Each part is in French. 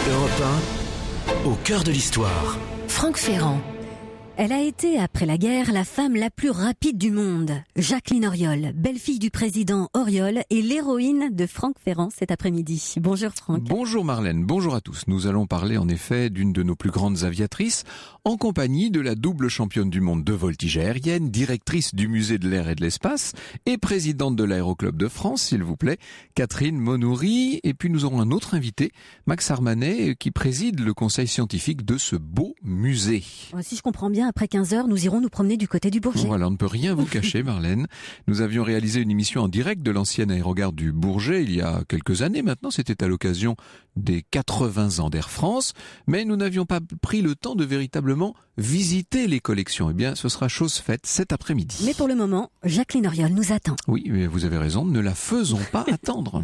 Europe 1, au cœur de l'histoire. Franck Ferrand. Elle a été, après la guerre, la femme la plus rapide du monde. Jacqueline Auriol, belle-fille du président Auriol et l'héroïne de Franck Ferrand cet après-midi. Bonjour Franck. Bonjour Marlène, bonjour à tous. Nous allons parler en effet d'une de nos plus grandes aviatrices, en compagnie de la double championne du monde de voltige aérienne, directrice du musée de l'air et de l'espace et présidente de l'Aéroclub de France, s'il vous plaît, Catherine Monoury. Et puis nous aurons un autre invité, Max Armanet, qui préside le conseil scientifique de ce beau musée. Si je comprends bien, après 15 heures, nous irons nous promener du côté du Bourget. Voilà, on ne peut rien vous cacher, Marlène. Nous avions réalisé une émission en direct de l'ancienne aérogare du Bourget il y a quelques années maintenant. C'était à l'occasion des 80 ans d'Air France. Mais nous n'avions pas pris le temps de véritablement visiter les collections. Eh bien, ce sera chose faite cet après-midi. Mais pour le moment, Jacqueline Auriol nous attend. Oui, mais vous avez raison, ne la faisons pas attendre.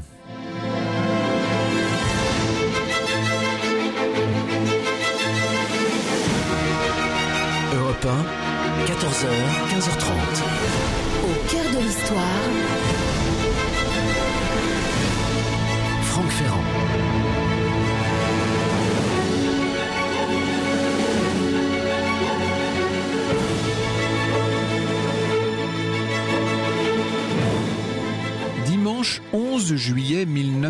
Europe 1, 14h, 15h30. Au cœur de l'histoire, Franck Ferrand. Dimanche 11 juillet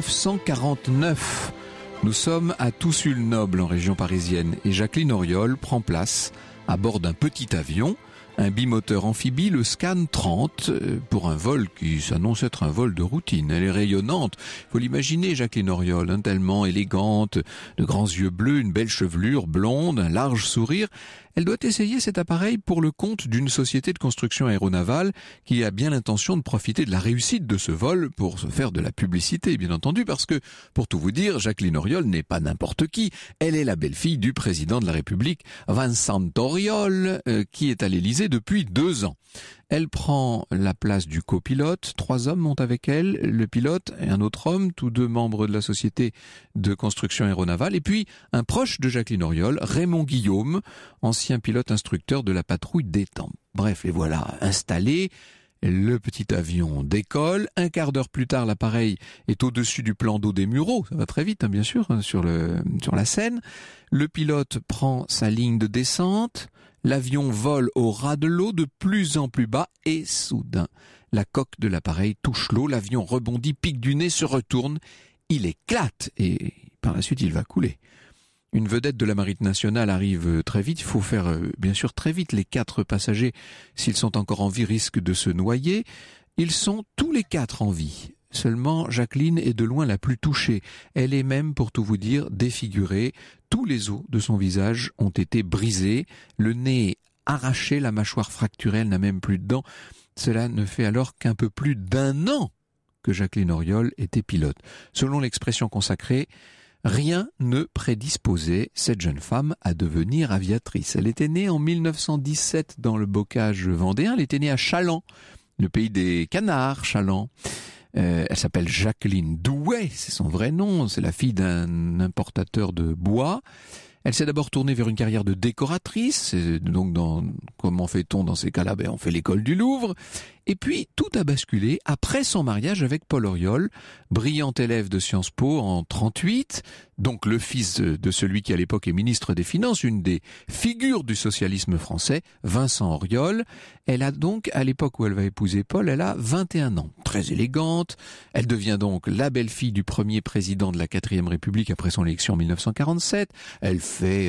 1949. Nous sommes à Toussul-Noble en région parisienne et Jacqueline Auriol prend place à bord d'un petit avion, un bimoteur amphibie, le Scan 30, pour un vol qui s'annonce être un vol de routine. Elle est rayonnante. Il faut l'imaginer, Jacqueline Auriol, tellement élégante, de grands yeux bleus, une belle chevelure blonde, un large sourire. Elle doit essayer cet appareil pour le compte d'une société de construction aéronavale qui a bien l'intention de profiter de la réussite de ce vol pour se faire de la publicité, bien entendu, parce que, pour tout vous dire, Jacqueline Auriol n'est pas n'importe qui. Elle est la belle-fille du président de la République, Vincent Auriol, qui est à l'Élysée depuis 2 ans. Elle prend la place du copilote. 3 hommes montent avec elle, le pilote et un autre homme, tous 2 membres de la société de construction aéronavale. Et puis, un proche de Jacqueline Auriol, Raymond Guillaume, ancien pilote instructeur de la patrouille d'Étampes. Bref, les voilà installés. Le petit avion décolle. 1/4 d'heure plus tard, l'appareil est au-dessus du plan d'eau des Mureaux. Ça va très vite, bien sûr, sur la Seine. Le pilote prend sa ligne de descente. L'avion vole au ras de l'eau de plus en plus bas et soudain, la coque de l'appareil touche l'eau, l'avion rebondit, pique du nez, se retourne, il éclate et par la suite il va couler. Une vedette de la Marine nationale arrive très vite, il faut faire bien sûr très vite, les 4 passagers, s'ils sont encore en vie, risquent de se noyer. Ils sont tous les 4 en vie. Seulement, Jacqueline est de loin la plus touchée. Elle est même, pour tout vous dire, défigurée. Tous les os de son visage ont été brisés, le nez arraché, la mâchoire fracturée, elle n'a même plus de dents. Cela ne fait alors qu'un peu plus d'1 an que Jacqueline Auriol était pilote. Selon l'expression consacrée, rien ne prédisposait cette jeune femme à devenir aviatrice. Elle était née en 1917 dans le bocage vendéen. Elle était née à Chaland, le pays des canards, Chaland. Elle s'appelle Jacqueline Douai, c'est son vrai nom, c'est la fille d'un importateur de bois. Elle s'est d'abord tournée vers une carrière de décoratrice, donc comment fait-on dans ces cas-là ? On fait l'école du Louvre. Et puis, tout a basculé après son mariage avec Paul Auriol, brillant élève de Sciences Po en 1938, donc le fils de celui qui à l'époque est ministre des Finances, une des figures du socialisme français, Vincent Auriol. Elle a donc, à l'époque où elle va épouser Paul, elle a 21 ans, très élégante. Elle devient donc la belle-fille du premier président de la 4e République après son élection en 1947. Elle fait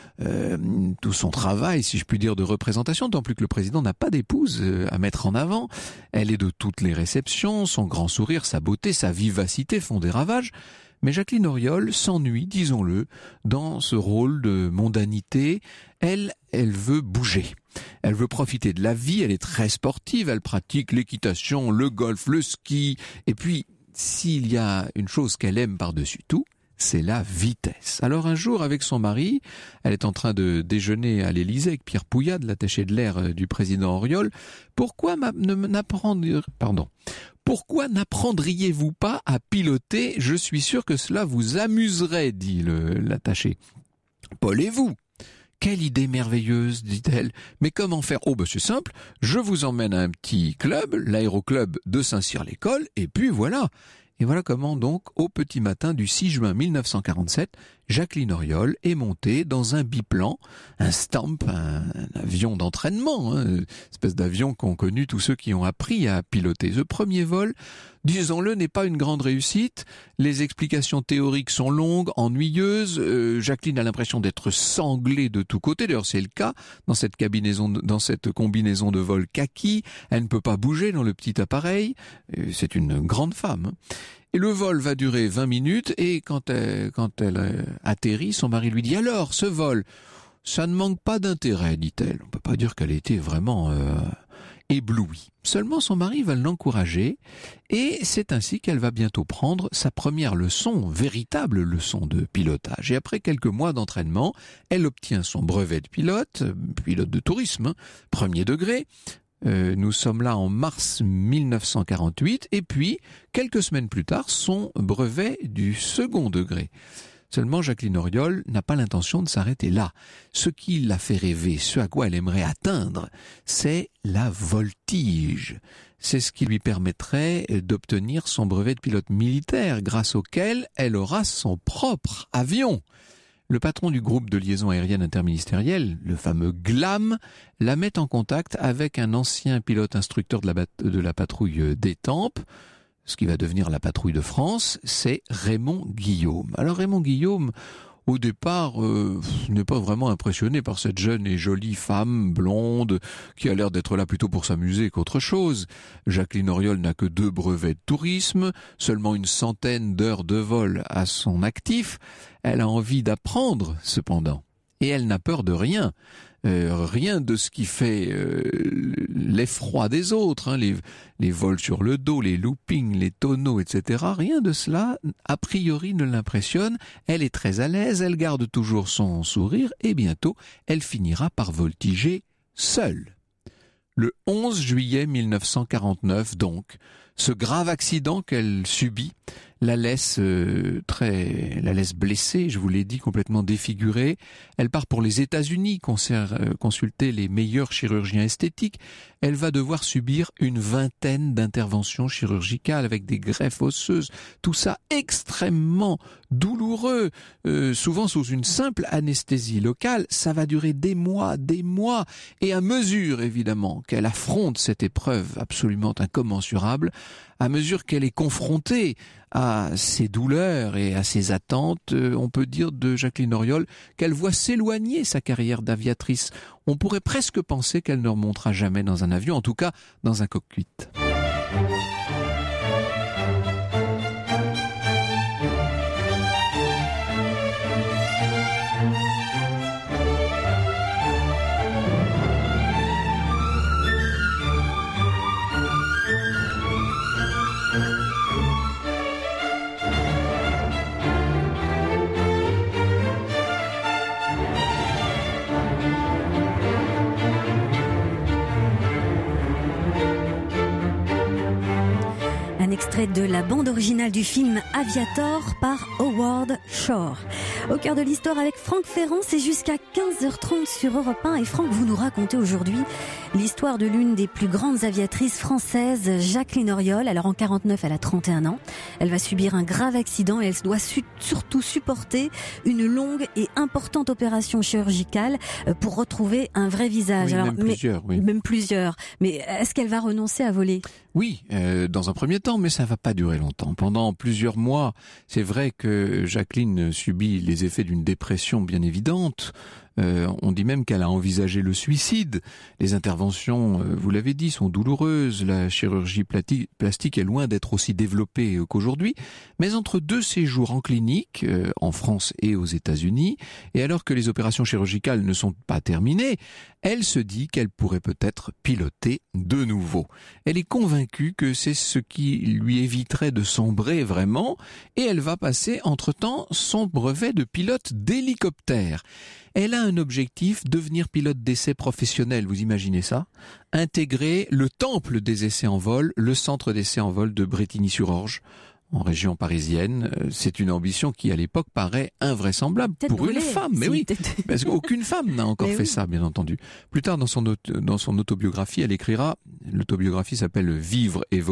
tout son travail, si je puis dire, de représentation, tant plus que le président n'a pas d'épouse à mettre en avant. Elle est de toutes les réceptions, son grand sourire, sa beauté, sa vivacité font des ravages. Mais Jacqueline Auriol s'ennuie, disons-le, dans ce rôle de mondanité. Elle veut bouger. Elle veut profiter de la vie, elle est très sportive, elle pratique l'équitation, le golf, le ski. Et puis, s'il y a une chose qu'elle aime par-dessus tout, c'est la vitesse. Alors un jour, avec son mari, elle est en train de déjeuner à l'Élysée avec Pierre Pouillade, l'attaché de l'air du président Auriol. Pourquoi n'apprendriez-vous pas à piloter ? Je suis sûr que cela vous amuserait, dit l'attaché. Paul et vous ? Quelle idée merveilleuse, dit-elle. Mais comment faire ? C'est simple, je vous emmène à un petit club, l'aéroclub de Saint-Cyr-l'École, et puis voilà. Et voilà comment donc, au petit matin du 6 juin 1947, Jacqueline Auriol est montée dans un biplan, un Stamp, un avion d'entraînement, espèce d'avion qu'ont connu tous ceux qui ont appris à piloter. Ce premier vol, disons-le, n'est pas une grande réussite. Les explications théoriques sont longues, ennuyeuses. Jacqueline a l'impression d'être sanglée de tous côtés. D'ailleurs, c'est le cas dans cette combinaison de vol kaki. Elle ne peut pas bouger dans le petit appareil. C'est une grande femme. Et le vol va durer 20 minutes et quand elle atterrit, son mari lui dit « Alors, ce vol, ça ne manque pas d'intérêt », dit-elle. On ne peut pas dire qu'elle était vraiment éblouie. Seulement, son mari va l'encourager et c'est ainsi qu'elle va bientôt prendre sa première leçon, véritable leçon de pilotage. Et après quelques mois d'entraînement, elle obtient son brevet de pilote de tourisme, premier degré. Nous sommes là en mars 1948 et puis, quelques semaines plus tard, son brevet du second degré. Seulement, Jacqueline Auriol n'a pas l'intention de s'arrêter là. Ce qui l'a fait rêver, ce à quoi elle aimerait atteindre, c'est la voltige. C'est ce qui lui permettrait d'obtenir son brevet de pilote militaire, grâce auquel elle aura son propre avion. Le patron du groupe de liaison aérienne interministérielle, le fameux GLAM, la met en contact avec un ancien pilote instructeur de la patrouille d'Étampes. Ce qui va devenir la patrouille de France, c'est Raymond Guillaume. Alors Raymond Guillaume, au départ, n'est pas vraiment impressionné par cette jeune et jolie femme blonde qui a l'air d'être là plutôt pour s'amuser qu'autre chose. Jacqueline Auriol n'a que 2 brevets de tourisme, seulement une centaine d'heures de vol à son actif. Elle a envie d'apprendre, cependant. Et elle n'a peur de rien. Rien de ce qui fait l'effroi des autres, les vols sur le dos, les loopings, les tonneaux, etc. Rien de cela, a priori, ne l'impressionne. Elle est très à l'aise, elle garde toujours son sourire et bientôt, elle finira par voltiger seule. Le 11 juillet 1949, donc, ce grave accident qu'elle subit la laisse blessée, je vous l'ai dit, complètement défigurée. Elle part pour les États-Unis consulter les meilleurs chirurgiens esthétiques. Elle va devoir subir une 20aine d'interventions chirurgicales avec des greffes osseuses. Tout ça extrêmement douloureux, souvent sous une simple anesthésie locale. Ça va durer des mois. Et à mesure, évidemment, qu'elle affronte cette épreuve absolument incommensurable, à mesure qu'elle est confrontée à ses douleurs et à ses attentes, on peut dire de Jacqueline Auriol qu'elle voit s'éloigner sa carrière d'aviatrice. On pourrait presque penser qu'elle ne remontera jamais dans un avion, en tout cas dans un cockpit. Un extrait de la bande originale du film Aviator par Howard Shore. Au cœur de l'histoire avec Franck Ferrand, c'est jusqu'à 15h30 sur Europe 1. Et Franck, vous nous racontez aujourd'hui l'histoire de l'une des plus grandes aviatrices françaises, Jacqueline Auriol. Alors en 49, elle a 31 ans. Elle va subir un grave accident et elle doit surtout supporter une longue et importante opération chirurgicale pour retrouver un vrai visage. Oui, alors, même plusieurs. Mais est-ce qu'elle va renoncer à voler ? Oui, dans un premier temps, mais ça va pas durer longtemps. Pendant plusieurs mois, c'est vrai que Jacqueline subit les effets d'une dépression bien évidente. On dit même qu'elle a envisagé le suicide. Les interventions, vous l'avez dit, sont douloureuses. La chirurgie plastique est loin d'être aussi développée qu'aujourd'hui. Mais entre 2 séjours en clinique, en France et aux États-Unis, et alors que les opérations chirurgicales ne sont pas terminées, elle se dit qu'elle pourrait peut-être piloter de nouveau. Elle est convaincue que c'est ce qui lui éviterait de sombrer vraiment, et elle va passer entre-temps son brevet de pilote d'hélicoptère. Elle a un objectif, devenir pilote d'essai professionnel, vous imaginez ça ? Intégrer le temple des essais en vol, le centre d'essais en vol de Brétigny-sur-Orge, en région parisienne. C'est une ambition qui, à l'époque, paraît invraisemblable pour une femme. Mais oui, parce qu'aucune femme n'a encore fait ça, bien entendu. Plus tard, dans son autobiographie, elle écrira, l'autobiographie s'appelle « Vivre et voler ».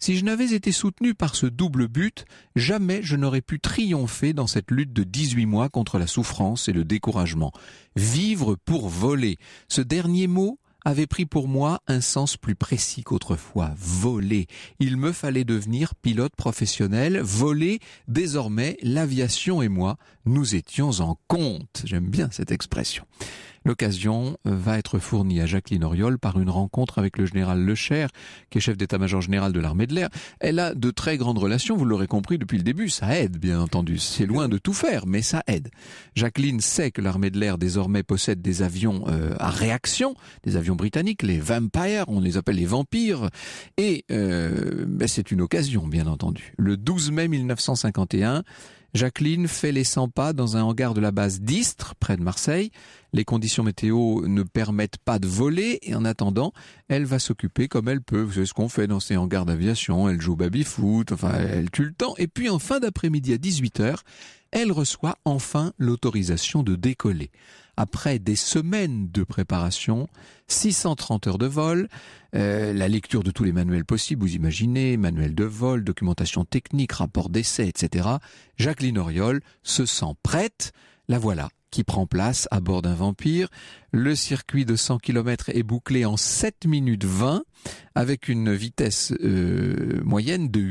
Si je n'avais été soutenu par ce double but, jamais je n'aurais pu triompher dans cette lutte de 18 mois contre la souffrance et le découragement. Vivre pour voler. Ce dernier mot avait pris pour moi un sens plus précis qu'autrefois. Voler. Il me fallait devenir pilote professionnel. Voler. Désormais, l'aviation et moi, nous étions en compte. J'aime bien cette expression. L'occasion va être fournie à Jacqueline Auriol par une rencontre avec le général Lecher, qui est chef d'état-major général de l'armée de l'air. Elle a de très grandes relations, vous l'aurez compris depuis le début, ça aide bien entendu. C'est loin de tout faire, mais ça aide. Jacqueline sait que l'armée de l'air désormais possède des avions à réaction, des avions britanniques, les Vampire, on les appelle les vampires, et c'est une occasion bien entendu. Le 12 mai 1951, Jacqueline fait les 100 pas dans un hangar de la base d'Istres, près de Marseille. Les conditions météo ne permettent pas de voler et en attendant, elle va s'occuper comme elle peut. Vous savez ce qu'on fait dans ces hangars d'aviation, elle joue au baby-foot, enfin elle tue le temps. Et puis en fin d'après-midi à 18h, elle reçoit enfin l'autorisation de décoller. Après des semaines de préparation, 630 heures de vol, la lecture de tous les manuels possibles, vous imaginez, manuels de vol, documentation technique, rapport d'essai, etc. Jacqueline Auriol se sent prête, la voilà qui prend place à bord d'un Vampire. Le circuit de 100 km est bouclé en 7 minutes 20 avec une vitesse moyenne de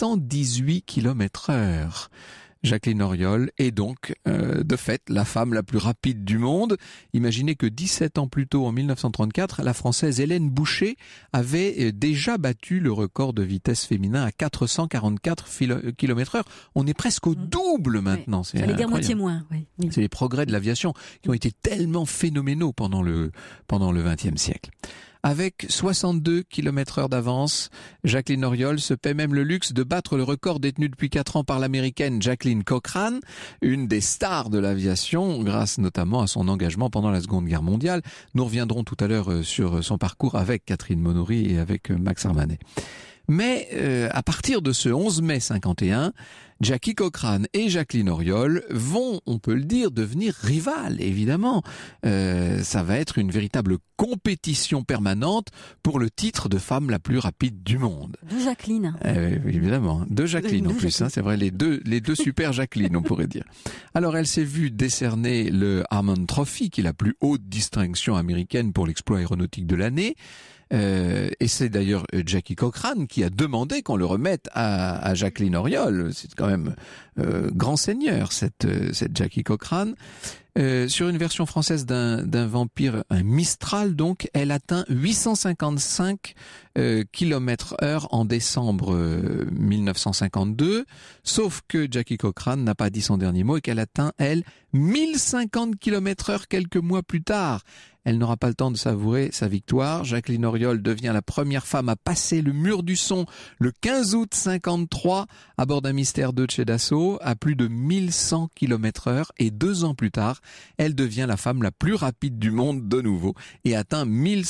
818 km/h. Jacqueline Auriol est donc, de fait, la femme la plus rapide du monde. Imaginez que 17 ans plus tôt, en 1934, la Française Hélène Boucher avait déjà battu le record de vitesse féminin à 444 km/h. On est presque au double maintenant. Oui. J'allais dire moitié moins. Oui. C'est les progrès de l'aviation qui ont été tellement phénoménaux pendant le XXe siècle. Avec 62 km/h d'avance, Jacqueline Auriol se paie même le luxe de battre le record détenu depuis 4 ans par l'américaine Jacqueline Cochran, une des stars de l'aviation, grâce notamment à son engagement pendant la Seconde Guerre mondiale. Nous reviendrons tout à l'heure sur son parcours avec Catherine Monory et avec Max Armanet. Mais à partir de ce 11 mai 51, Jackie Cochran et Jacqueline Auriol vont, on peut le dire, devenir rivales, évidemment. Ça va être une véritable compétition permanente pour le titre de femme la plus rapide du monde. De Jacqueline. Évidemment, de Jacqueline en plus. Jacqueline. C'est vrai, les deux super Jacqueline, on pourrait dire. Alors, elle s'est vue décerner le Harmon Trophy, qui est la plus haute distinction américaine pour l'exploit aéronautique de l'année. Et c'est d'ailleurs Jackie Cochran qui a demandé qu'on le remette à Jacqueline Auriol. C'est quand même grand seigneur cette Jackie Cochran. Sur une version française d'un Vampire, un Mistral donc, elle atteint 855 km/h en décembre 1952, sauf que Jackie Cochran n'a pas dit son dernier mot et qu'elle atteint, elle, 1050 km/h quelques mois plus tard. Elle n'aura pas le temps de savourer sa victoire. Jacqueline Auriol devient la première femme à passer le mur du son le 15 août 53 à bord d'un Mystère 2 de chez Dassault à plus de 1100 km/h et 2 ans plus tard, elle devient la femme la plus rapide du monde de nouveau et atteint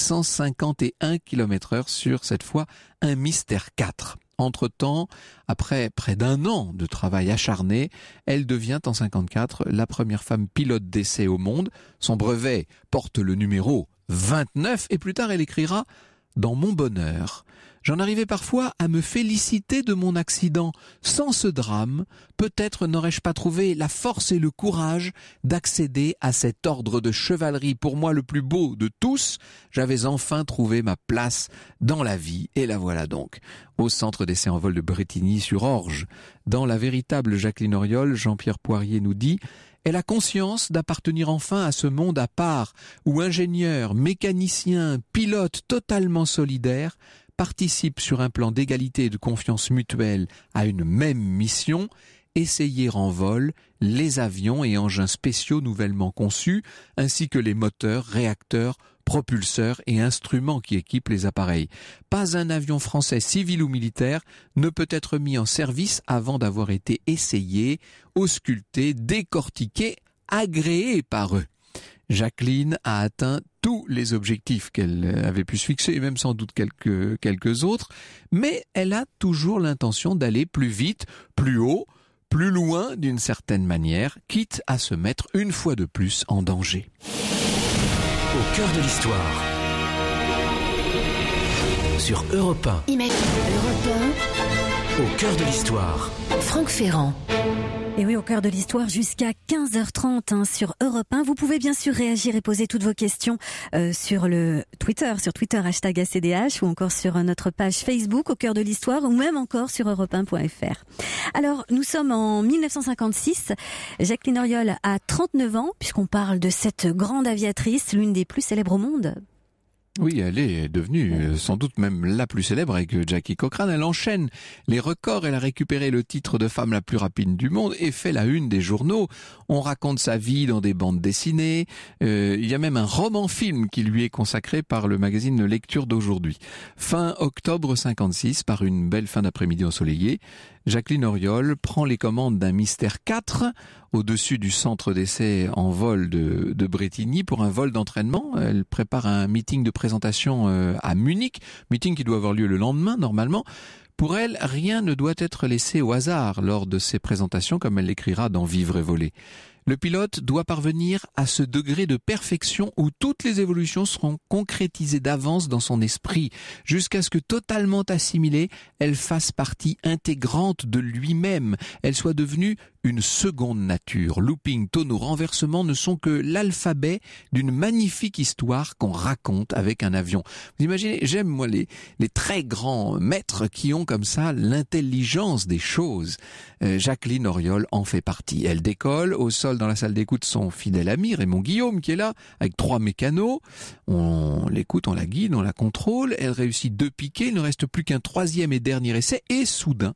1151 km/h sur cette fois un Mystère 4. Entre-temps, après près d'un an de travail acharné, elle devient en 54 la première femme pilote d'essai au monde. Son brevet porte le numéro 29 et plus tard elle écrira « Dans mon bonheur ». J'en arrivais parfois à me féliciter de mon accident. Sans ce drame, peut-être n'aurais-je pas trouvé la force et le courage d'accéder à cet ordre de chevalerie pour moi le plus beau de tous. J'avais enfin trouvé ma place dans la vie et la voilà donc. Au centre d'essai en vol de Brétigny-sur-Orge. Dans La véritable Jacqueline Auriol, Jean-Pierre Poirier nous dit « Elle a conscience d'appartenir enfin à ce monde à part où ingénieurs, mécaniciens, pilotes totalement solidaires participent sur un plan d'égalité et de confiance mutuelle à une même mission, essayer en vol les avions et engins spéciaux nouvellement conçus, ainsi que les moteurs, réacteurs, propulseurs et instruments qui équipent les appareils. Pas un avion français civil ou militaire ne peut être mis en service avant d'avoir été essayé, ausculté, décortiqué, agréé par eux. Jacqueline a atteint tous les objectifs qu'elle avait pu se fixer, et même sans doute quelques autres, mais elle a toujours l'intention d'aller plus vite, plus haut, plus loin d'une certaine manière, quitte à se mettre une fois de plus en danger. Au cœur de l'histoire. sur Europe 1. Imagine Europe Au cœur de l'histoire. 1, Franck Ferrand. Et oui, au cœur de l'histoire, jusqu'à 15h30 sur Europe 1. Vous pouvez bien sûr réagir et poser toutes vos questions sur le Twitter, #ACDH, ou encore sur notre page Facebook, au cœur de l'histoire, ou même encore sur europe1.fr. Alors, nous sommes en 1956. Jacqueline Auriol a 39 ans, puisqu'on parle de cette grande aviatrice, l'une des plus célèbres au monde. Oui, elle est devenue sans doute même la plus célèbre avec Jackie Cochrane. Elle enchaîne les records. Elle a récupéré le titre de femme la plus rapide du monde et fait la une des journaux. On raconte sa vie dans des bandes dessinées. Il y a même un roman-film qui lui est consacré par le magazine Lecture d'aujourd'hui. Fin octobre 56, par une belle fin d'après-midi ensoleillée, Jacqueline Auriol prend les commandes d'un Mystère 4 au-dessus du centre d'essai en vol de Bretigny pour un vol d'entraînement. Elle prépare un meeting de présentation à Munich, meeting qui doit avoir lieu le lendemain normalement. Pour elle, rien ne doit être laissé au hasard lors de ces présentations, comme elle l'écrira dans Vivre et voler. Le pilote doit parvenir à ce degré de perfection où toutes les évolutions seront concrétisées d'avance dans son esprit, jusqu'à ce que totalement assimilée, elle fasse partie intégrante de lui-même. Elle soit devenue une seconde nature. Looping, tonneau, renversement ne sont que l'alphabet d'une magnifique histoire qu'on raconte avec un avion. Vous imaginez, j'aime moi les très grands maîtres qui ont comme ça l'intelligence des choses. Jacqueline Auriol en fait partie. Elle décolle, au sol dans la salle d'écoute son fidèle ami Raymond Guillaume qui est là, avec 3 mécanos. On l'écoute, on la guide, on la contrôle. Elle réussit 2 piquets, il ne reste plus qu'un 3e et dernier essai et soudain,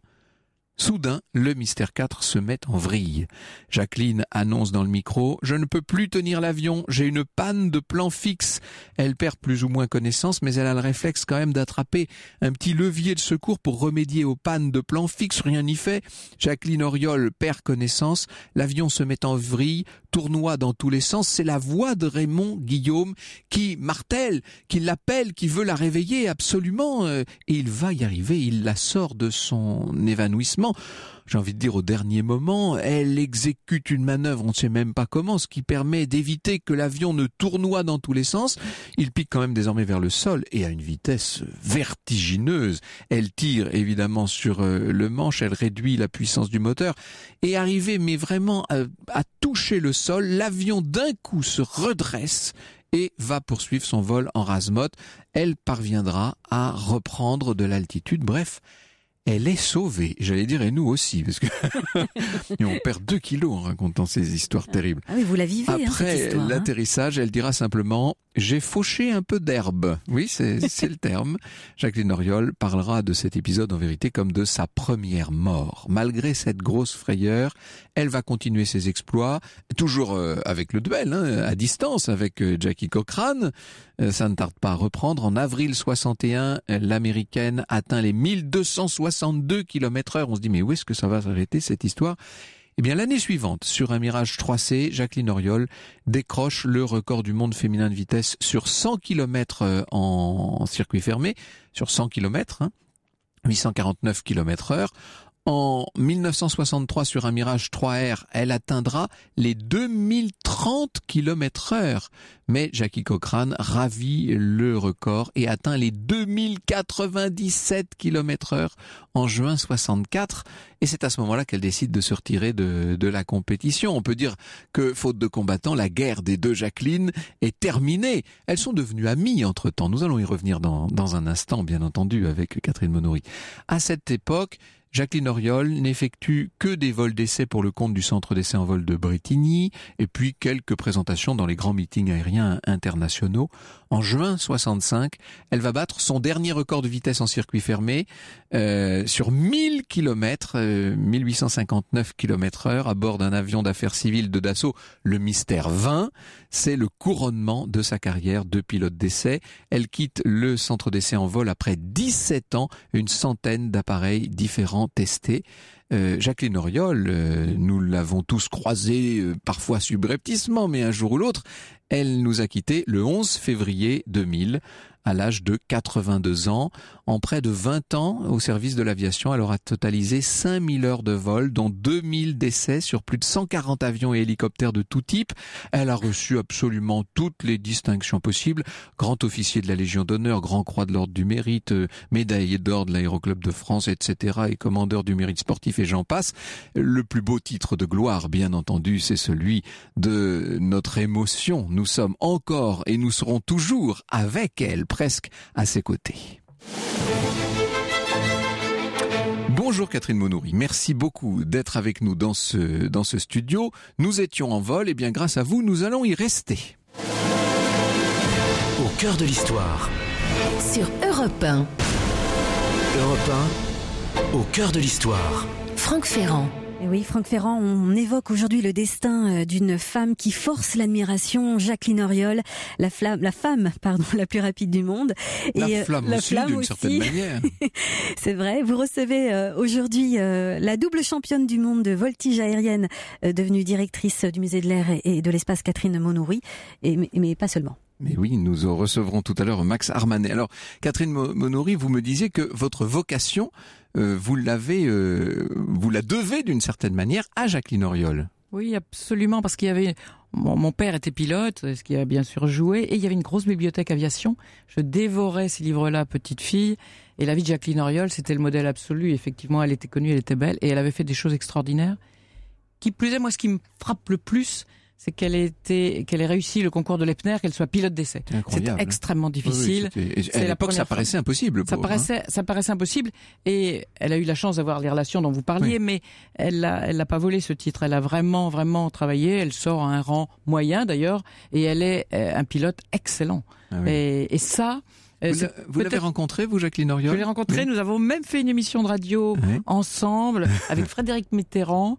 le Mystère 4 se met en vrille. Jacqueline annonce dans le micro « Je ne peux plus tenir l'avion, j'ai une panne de plan fixe ». Elle perd plus ou moins connaissance, mais elle a le réflexe quand même d'attraper un petit levier de secours pour remédier aux pannes de plan fixe. Rien n'y fait. Jacqueline Auriol perd connaissance, l'avion se met en vrille, tournoie dans tous les sens. C'est la voix de Raymond Guillaume qui martèle, qui l'appelle, qui veut la réveiller absolument. Et il va y arriver, il la sort de son évanouissement. J'ai envie de dire au dernier moment, elle exécute une manœuvre, on ne sait même pas comment, ce qui permet d'éviter que l'avion ne tournoie dans tous les sens. Il pique quand même désormais vers le sol et à une vitesse vertigineuse. Elle tire évidemment sur le manche, elle réduit la puissance du moteur et arrivée mais vraiment à toucher le sol, l'avion d'un coup se redresse et va poursuivre son vol en rase-motte. Elle parviendra à reprendre de l'altitude. Bref, elle est sauvée, j'allais dire, et nous aussi, parce que et on perd 2 kilos en racontant ces histoires terribles. Ah oui, vous la vivez, Après cette histoire, l'atterrissage, elle dira simplement « J'ai fauché un peu d'herbe ». Oui, c'est le terme. Jacqueline Auriol parlera de cet épisode en vérité comme de sa première mort. Malgré cette grosse frayeur, elle va continuer ses exploits, toujours avec le duel, à distance, avec Jackie Cochrane. Ça ne tarde pas à reprendre. En avril 61, l'américaine atteint les 1262 km/h. On se dit, mais où est-ce que ça va s'arrêter cette histoire ? Eh bien, l'année suivante, sur un Mirage 3C, Jacqueline Auriol décroche le record du monde féminin de vitesse sur 100 km en circuit fermé, sur 100 km, 849 km/h. En 1963, sur un Mirage 3R, elle atteindra les 2030 km/h. Mais Jackie Cochrane ravit le record et atteint les 2097 km/h en juin 64. Et c'est à ce moment-là qu'elle décide de se retirer de la compétition. On peut dire que, faute de combattants, la guerre des 2 Jacqueline est terminée. Elles sont devenues amies entre-temps. Nous allons y revenir dans un instant, bien entendu, avec Catherine Monory. À cette époque, Jacqueline Auriol n'effectue que des vols d'essai pour le compte du centre d'essai en vol de Bretigny et puis quelques présentations dans les grands meetings aériens internationaux. En juin 65, elle va battre son dernier record de vitesse en circuit fermé sur 1000 km, 1859 km/h à bord d'un avion d'affaires civiles de Dassault, le Mystère 20. C'est le couronnement de sa carrière de pilote d'essai. Elle quitte le centre d'essai en vol après 17 ans, une centaine d'appareils différents testés. Jacqueline Auriol, nous l'avons tous croisée, parfois subrepticement, mais un jour ou l'autre, elle nous a quittés le 11 février 2000, à l'âge de 82 ans. En près de 20 ans au service de l'aviation, elle aura totalisé 5000 heures de vol, dont 2000 décès sur plus de 140 avions et hélicoptères de tout type. Elle a reçu absolument toutes les distinctions possibles. Grand officier de la Légion d'honneur, Grand Croix de l'Ordre du Mérite, médaillé d'or de l'Aéroclub de France, etc. et commandeur du mérite sportif et j'en passe. Le plus beau titre de gloire, bien entendu, c'est celui de notre émotion. Nous sommes encore et nous serons toujours avec elle, presque à ses côtés. Bonjour Catherine Monoury, merci beaucoup d'être avec nous dans ce studio. Nous étions en vol et bien grâce à vous, nous allons y rester. Au cœur de l'histoire. Sur Europe 1. Europe 1, au cœur de l'histoire. Franck Ferrand. Et oui, Franck Ferrand, on évoque aujourd'hui le destin d'une femme qui force l'admiration, Jacqueline Auriol, la femme, la plus rapide du monde. La flamme aussi, d'une certaine manière. C'est vrai. Vous recevez aujourd'hui la double championne du monde de voltige aérienne, devenue directrice du musée de l'air et de l'espace Catherine Monoury, mais pas seulement. Mais oui, nous recevrons tout à l'heure Max Armanet. Alors, Catherine Monoury, vous me disiez que votre vocation, vous la devez d'une certaine manière à Jacqueline Auriol. Oui, absolument, parce qu'il y avait... Mon père était pilote, ce qui a bien sûr joué, et il y avait une grosse bibliothèque aviation. Je dévorais ces livres-là, petite fille, et la vie de Jacqueline Auriol, c'était le modèle absolu. Effectivement, elle était connue, elle était belle, et elle avait fait des choses extraordinaires. Qui plus est, moi, ce qui me frappe le plus, c'est qu'elle ait réussi le concours de l'Epner, qu'elle soit pilote d'essai. C'était extrêmement difficile. Oui, à l'époque, ça paraissait impossible. Ça paraissait impossible. Et elle a eu la chance d'avoir les relations dont vous parliez, mais elle l'a pas volé ce titre. Elle a vraiment, vraiment travaillé. Elle sort à un rang moyen d'ailleurs, et elle est un pilote excellent. Ah oui. Et ça. Vous l'avez rencontrée, vous, Jacqueline Auriol ? Je l'ai rencontrée. Oui. Nous avons même fait une émission de radio ensemble avec Frédéric Mitterrand.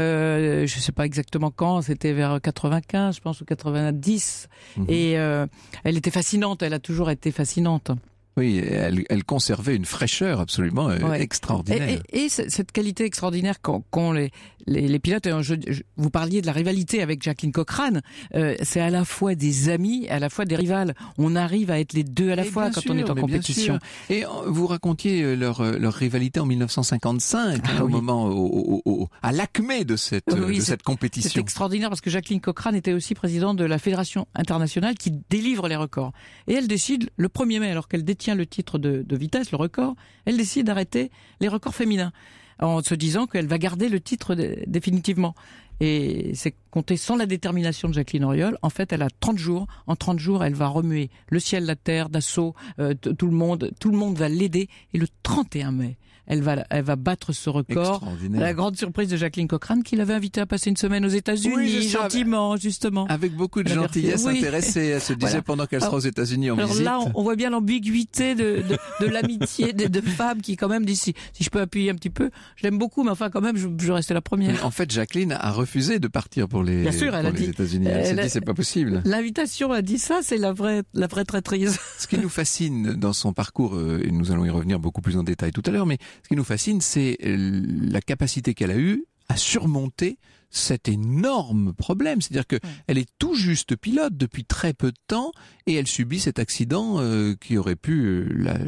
Je sais pas exactement quand. C'était vers 95, je pense, ou 90. Et elle était fascinante. Elle a toujours été fascinante. Oui, elle conservait une fraîcheur absolument extraordinaire. Et cette qualité extraordinaire qu'ont les pilotes. Vous parliez de la rivalité avec Jacqueline Cochrane. C'est à la fois des amis, à la fois des rivales. On arrive à être les deux à la fois quand on est en compétition. Et vous racontiez leur rivalité en 1955, au moment à l'acmé de cette compétition. C'est extraordinaire parce que Jacqueline Cochrane était aussi présidente de la Fédération internationale qui délivre les records. Et elle décide le 1er mai, alors qu'elle détient le titre de vitesse, le record, elle décide d'arrêter les records féminins en se disant qu'elle va garder le titre définitivement. Et c'est compté sans la détermination de Jacqueline Auriol. En fait, elle a 30 jours. En 30 jours, elle va remuer le ciel, la terre, d'assaut, tout le monde va l'aider. Et le 31 mai, elle va battre ce record. La grande surprise de Jacqueline Cochrane, qui l'avait invitée à passer une semaine aux États-Unis, gentiment, justement. Avec beaucoup de gentillesse intéressée. Elle se disait pendant qu'elle sera aux États-Unis en visite. Alors là, on voit bien l'ambiguïté de l'amitié des deux femmes qui, quand même, disent si je peux appuyer un petit peu, je l'aime beaucoup, mais enfin, quand même, je veux rester la première. Mais en fait, Jacqueline a refusé de partir pour les États-Unis. Elle s'est dit, c'est pas possible. L'invitation a dit ça, c'est la vraie traîtrise. Ce qui nous fascine dans son parcours, et nous allons y revenir beaucoup plus en détail tout à l'heure, mais ce qui nous fascine, c'est la capacité qu'elle a eue à surmonter cet énorme problème. C'est-à-dire que elle est tout juste pilote depuis très peu de temps et elle subit cet accident qui aurait pu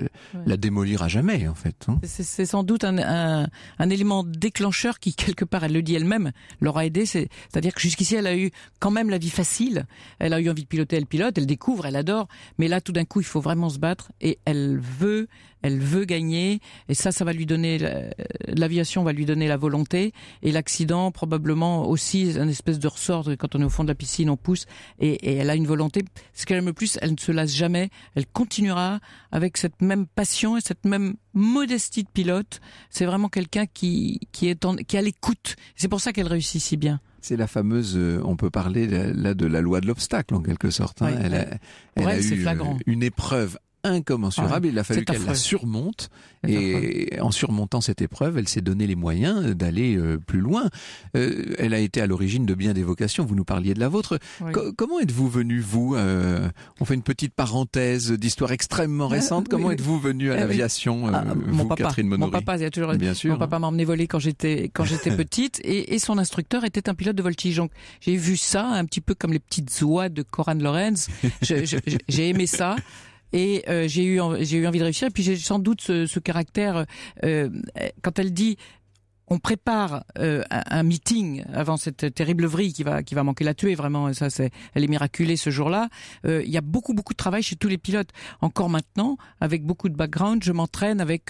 la démolir à jamais, en fait. C'est sans doute un élément déclencheur qui, quelque part, elle le dit elle-même, l'aura aidé. C'est-à-dire que jusqu'ici, elle a eu quand même la vie facile. Elle a eu envie de piloter, elle pilote, elle découvre, elle adore. Mais là, tout d'un coup, il faut vraiment se battre et elle veut gagner. Et ça va lui donner, l'aviation va lui donner la volonté. Et l'accident, probablement aussi, un espèce de ressort. Quand on est au fond de la piscine, on pousse. Et elle a une volonté. Ce qu'elle aime le plus, elle ne se lasse jamais. Elle continuera avec cette même passion et cette même modestie de pilote. C'est vraiment quelqu'un qui est à l'écoute. C'est pour ça qu'elle réussit si bien. C'est la fameuse, on peut parler là de la loi de l'obstacle en quelque sorte. Elle a eu une épreuve incommensurable. Il a fallu C'est qu'elle affreux. la surmonte. C'est Et en surmontant cette épreuve, elle s'est donné les moyens d'aller plus loin. Elle a été à l'origine de bien des vocations. Vous nous parliez de la vôtre. Oui. Comment êtes-vous venu, vous on fait une petite parenthèse d'histoire extrêmement récente. Comment oui. êtes-vous venu à l'aviation, mon papa, Catherine Monory? mon papa, il y a toujours, Bien sûr. mon papa m'a emmené voler quand j'étais petite, et son instructeur était un pilote de voltige. Donc j'ai vu ça un petit peu comme les petites oies de Coran Lorenz. J'ai aimé ça. Et j'ai eu envie de réussir. Et puis j'ai sans doute ce caractère. Quand elle dit on prépare un meeting avant cette terrible vrille qui va manquer la tuer, vraiment, ça elle est miraculée ce jour-là. Il y a beaucoup de travail chez tous les pilotes. Encore maintenant, avec beaucoup de background, je m'entraîne avec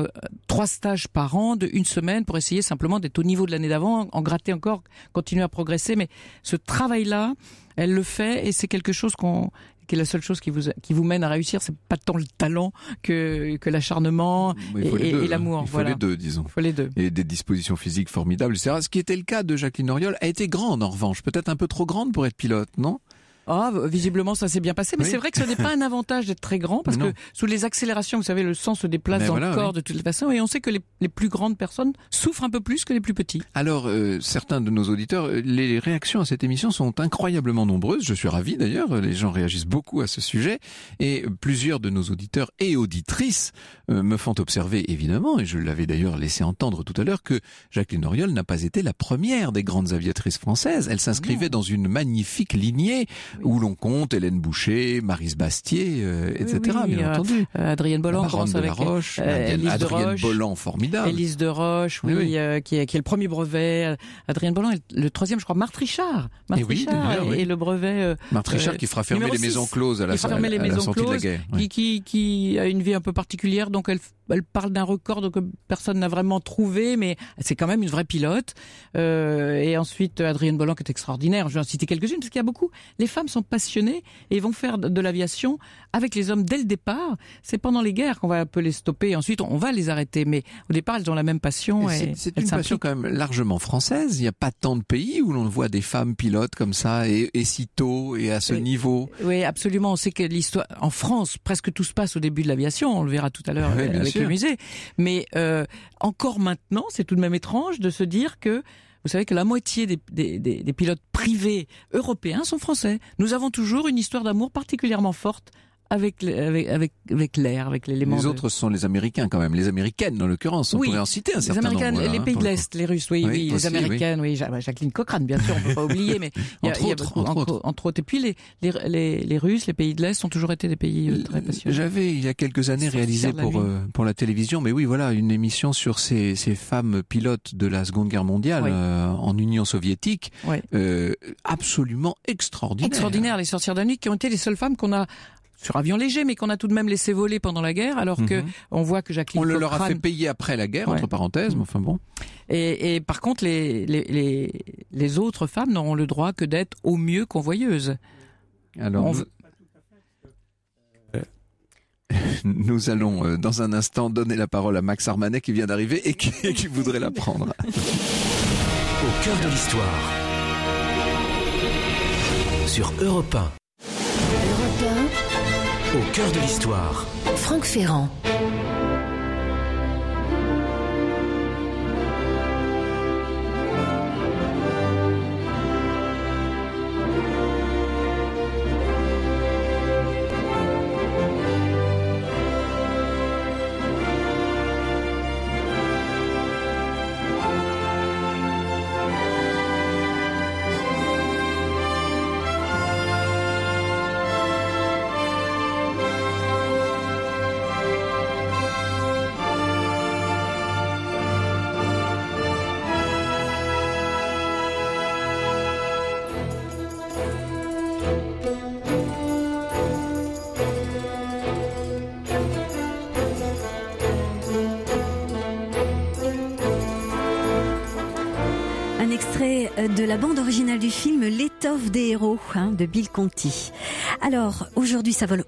3 stages par an de 1 semaine pour essayer simplement d'être au niveau de l'année d'avant, en gratter encore, continuer à progresser. Mais ce travail-là, elle le fait, et c'est quelque chose qui est la seule chose qui vous mène à réussir. C'est pas tant le talent que l'acharnement et l'amour. Il faut les deux, disons. Il faut les deux. Et des dispositions physiques formidables, etc. Ce qui était le cas de Jacqueline Auriol a été grande, en revanche. Peut-être un peu trop grande pour être pilote, non? Ah, visiblement, ça s'est bien passé. Mais oui. c'est vrai que ce n'est pas un avantage d'être très grand, parce que sous les accélérations, vous savez, le sang se déplace dans le corps de toutes les façons, et on sait que les plus grandes personnes souffrent un peu plus que les plus petits. Alors, certains de nos auditeurs, les réactions à cette émission sont incroyablement nombreuses. Je suis ravi d'ailleurs, les gens réagissent beaucoup à ce sujet, et plusieurs de nos auditeurs et auditrices me font observer, évidemment, et je l'avais d'ailleurs laissé entendre tout à l'heure, que Jacqueline Auriol n'a pas été la première des grandes aviatrices françaises. Elle s'inscrivait dans une magnifique lignée où l'on compte Hélène Boucher, Maryse Bastier, etc. Oui, bien entendu. Adrienne Bolland, Baronne de la Roche, Adrienne Bolland, formidable. Élise de Roche, qui est le premier brevet. Adrienne Bolland est le 3e, je crois. Marthe Richard. Et le brevet. Marthe Richard qui fera fermer les maisons closes à la sortie de la guerre. Qui a une vie un peu particulière, donc elle parle d'un record que personne n'a vraiment trouvé, mais c'est quand même une vraie pilote. Et ensuite, Adrienne Bolland qui est extraordinaire. Je vais en citer quelques-unes, parce qu'il y a beaucoup. Les femmes sont passionnées et vont faire de l'aviation avec les hommes dès le départ. C'est pendant les guerres qu'on va un peu les stopper. Ensuite, on va les arrêter. Mais au départ, elles ont la même passion. C'est une passion quand même largement française. Il n'y a pas tant de pays où l'on voit des femmes pilotes comme ça et si tôt et à ce niveau. Oui, absolument. On sait que l'histoire, en France, presque tout se passe au début de l'aviation. On le verra tout à l'heure avec le musée. Mais encore maintenant, c'est tout de même étrange de se dire que vous savez que la moitié des pilotes privés européens sont français. Nous avons toujours une histoire d'amour particulièrement forte avec l'air, avec l'élément. Les autres sont les Américains quand même, les Américaines en l'occurrence. On pourrait en citer un certain nombre. Les Américaines, les pays de l'Est, les Russes, les Américaines, Jacqueline Cochrane, bien sûr, on peut pas oublier, mais entre autres. Et puis les Russes, les pays de l'Est ont toujours été des pays très passionnés. J'avais il y a quelques années réalisé pour la télévision, mais une émission sur ces femmes pilotes de la Seconde Guerre mondiale en Union soviétique, absolument extraordinaire. Extraordinaire, les sorcières de la nuit qui ont été les seules femmes qu'on a sur avion léger, mais qu'on a tout de même laissé voler pendant la guerre, alors que on voit que Jacqueline Cochrane... On leur a fait payer après la guerre, entre parenthèses, mais enfin bon. Et par contre, les autres femmes n'auront le droit que d'être au mieux convoyeuses. Alors, nous allons dans un instant donner la parole à Max Armanet qui vient d'arriver et qui voudrait la prendre. Au cœur de l'histoire. Sur Europe 1. Au cœur de l'histoire. Franck Ferrand. De la bande originale du film L'étoffe des héros de Bill Conti. Alors aujourd'hui ça vole haut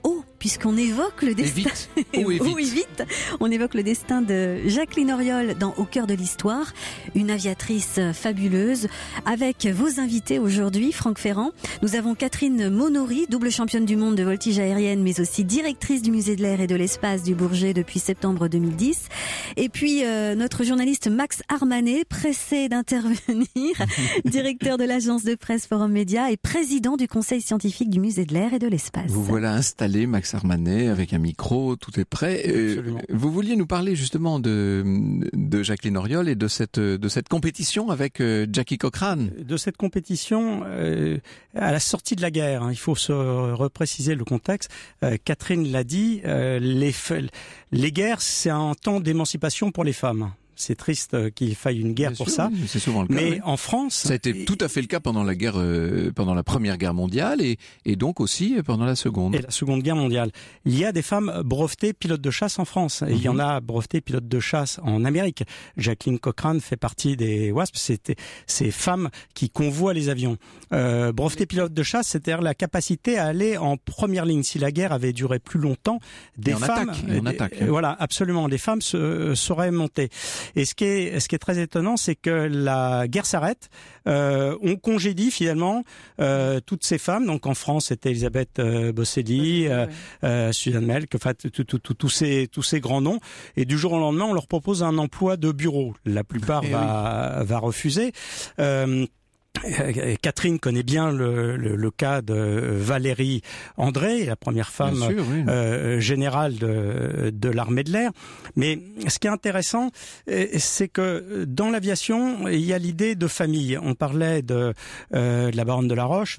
puisqu'on évoque le destin. Et vite. Oui, vite. On évoque le destin de Jacqueline Auriol dans Au cœur de l'histoire, une aviatrice fabuleuse. Avec vos invités aujourd'hui, Franck Ferrand, nous avons Catherine Monory, double championne du monde de voltige aérienne, mais aussi directrice du musée de l'air et de l'espace du Bourget depuis septembre 2010. Et puis notre journaliste Max Armanet, pressé d'intervenir, directeur de l'agence de presse Forum Média et président du conseil scientifique du musée de l'air et de l'espace. Vous voilà installé, Max Armanet, avec un micro, tout est prêt. Vous vouliez nous parler justement de Jacqueline Auriol et de cette compétition avec Jackie Cochrane. De cette compétition à la sortie de la guerre, il faut se repréciser le contexte. Catherine l'a dit, les guerres, c'est un temps d'émancipation pour les femmes. C'est triste qu'il faille une guerre pour ça. C'est souvent le cas. Mais en France, ça a été tout à fait le cas pendant la guerre, pendant la Première Guerre mondiale et donc aussi pendant la Seconde. Et la Seconde Guerre mondiale. Il y a des femmes brevetées pilotes de chasse en France. Et il y en a brevetées pilotes de chasse en Amérique. Jacqueline Cochrane fait partie des WASP. C'était ces femmes qui convoient les avions. Brevetées pilotes de chasse, c'est-à-dire la capacité à aller en première ligne. Si la guerre avait duré plus longtemps, des femmes, voilà, absolument, les femmes seraient montées. Et ce qui est très étonnant, c'est que la guerre s'arrête. On congédie finalement toutes ces femmes. Donc en France, c'était Elisabeth Bosselli, Suzanne Melk, enfin tous ces grands noms. Et du jour au lendemain, on leur propose un emploi de bureau. La plupart va refuser. Catherine connaît bien le cas de Valérie André, la première femme générale de l'armée de l'air. Mais ce qui est intéressant, c'est que dans l'aviation, il y a l'idée de famille. On parlait de la baronne de Roche.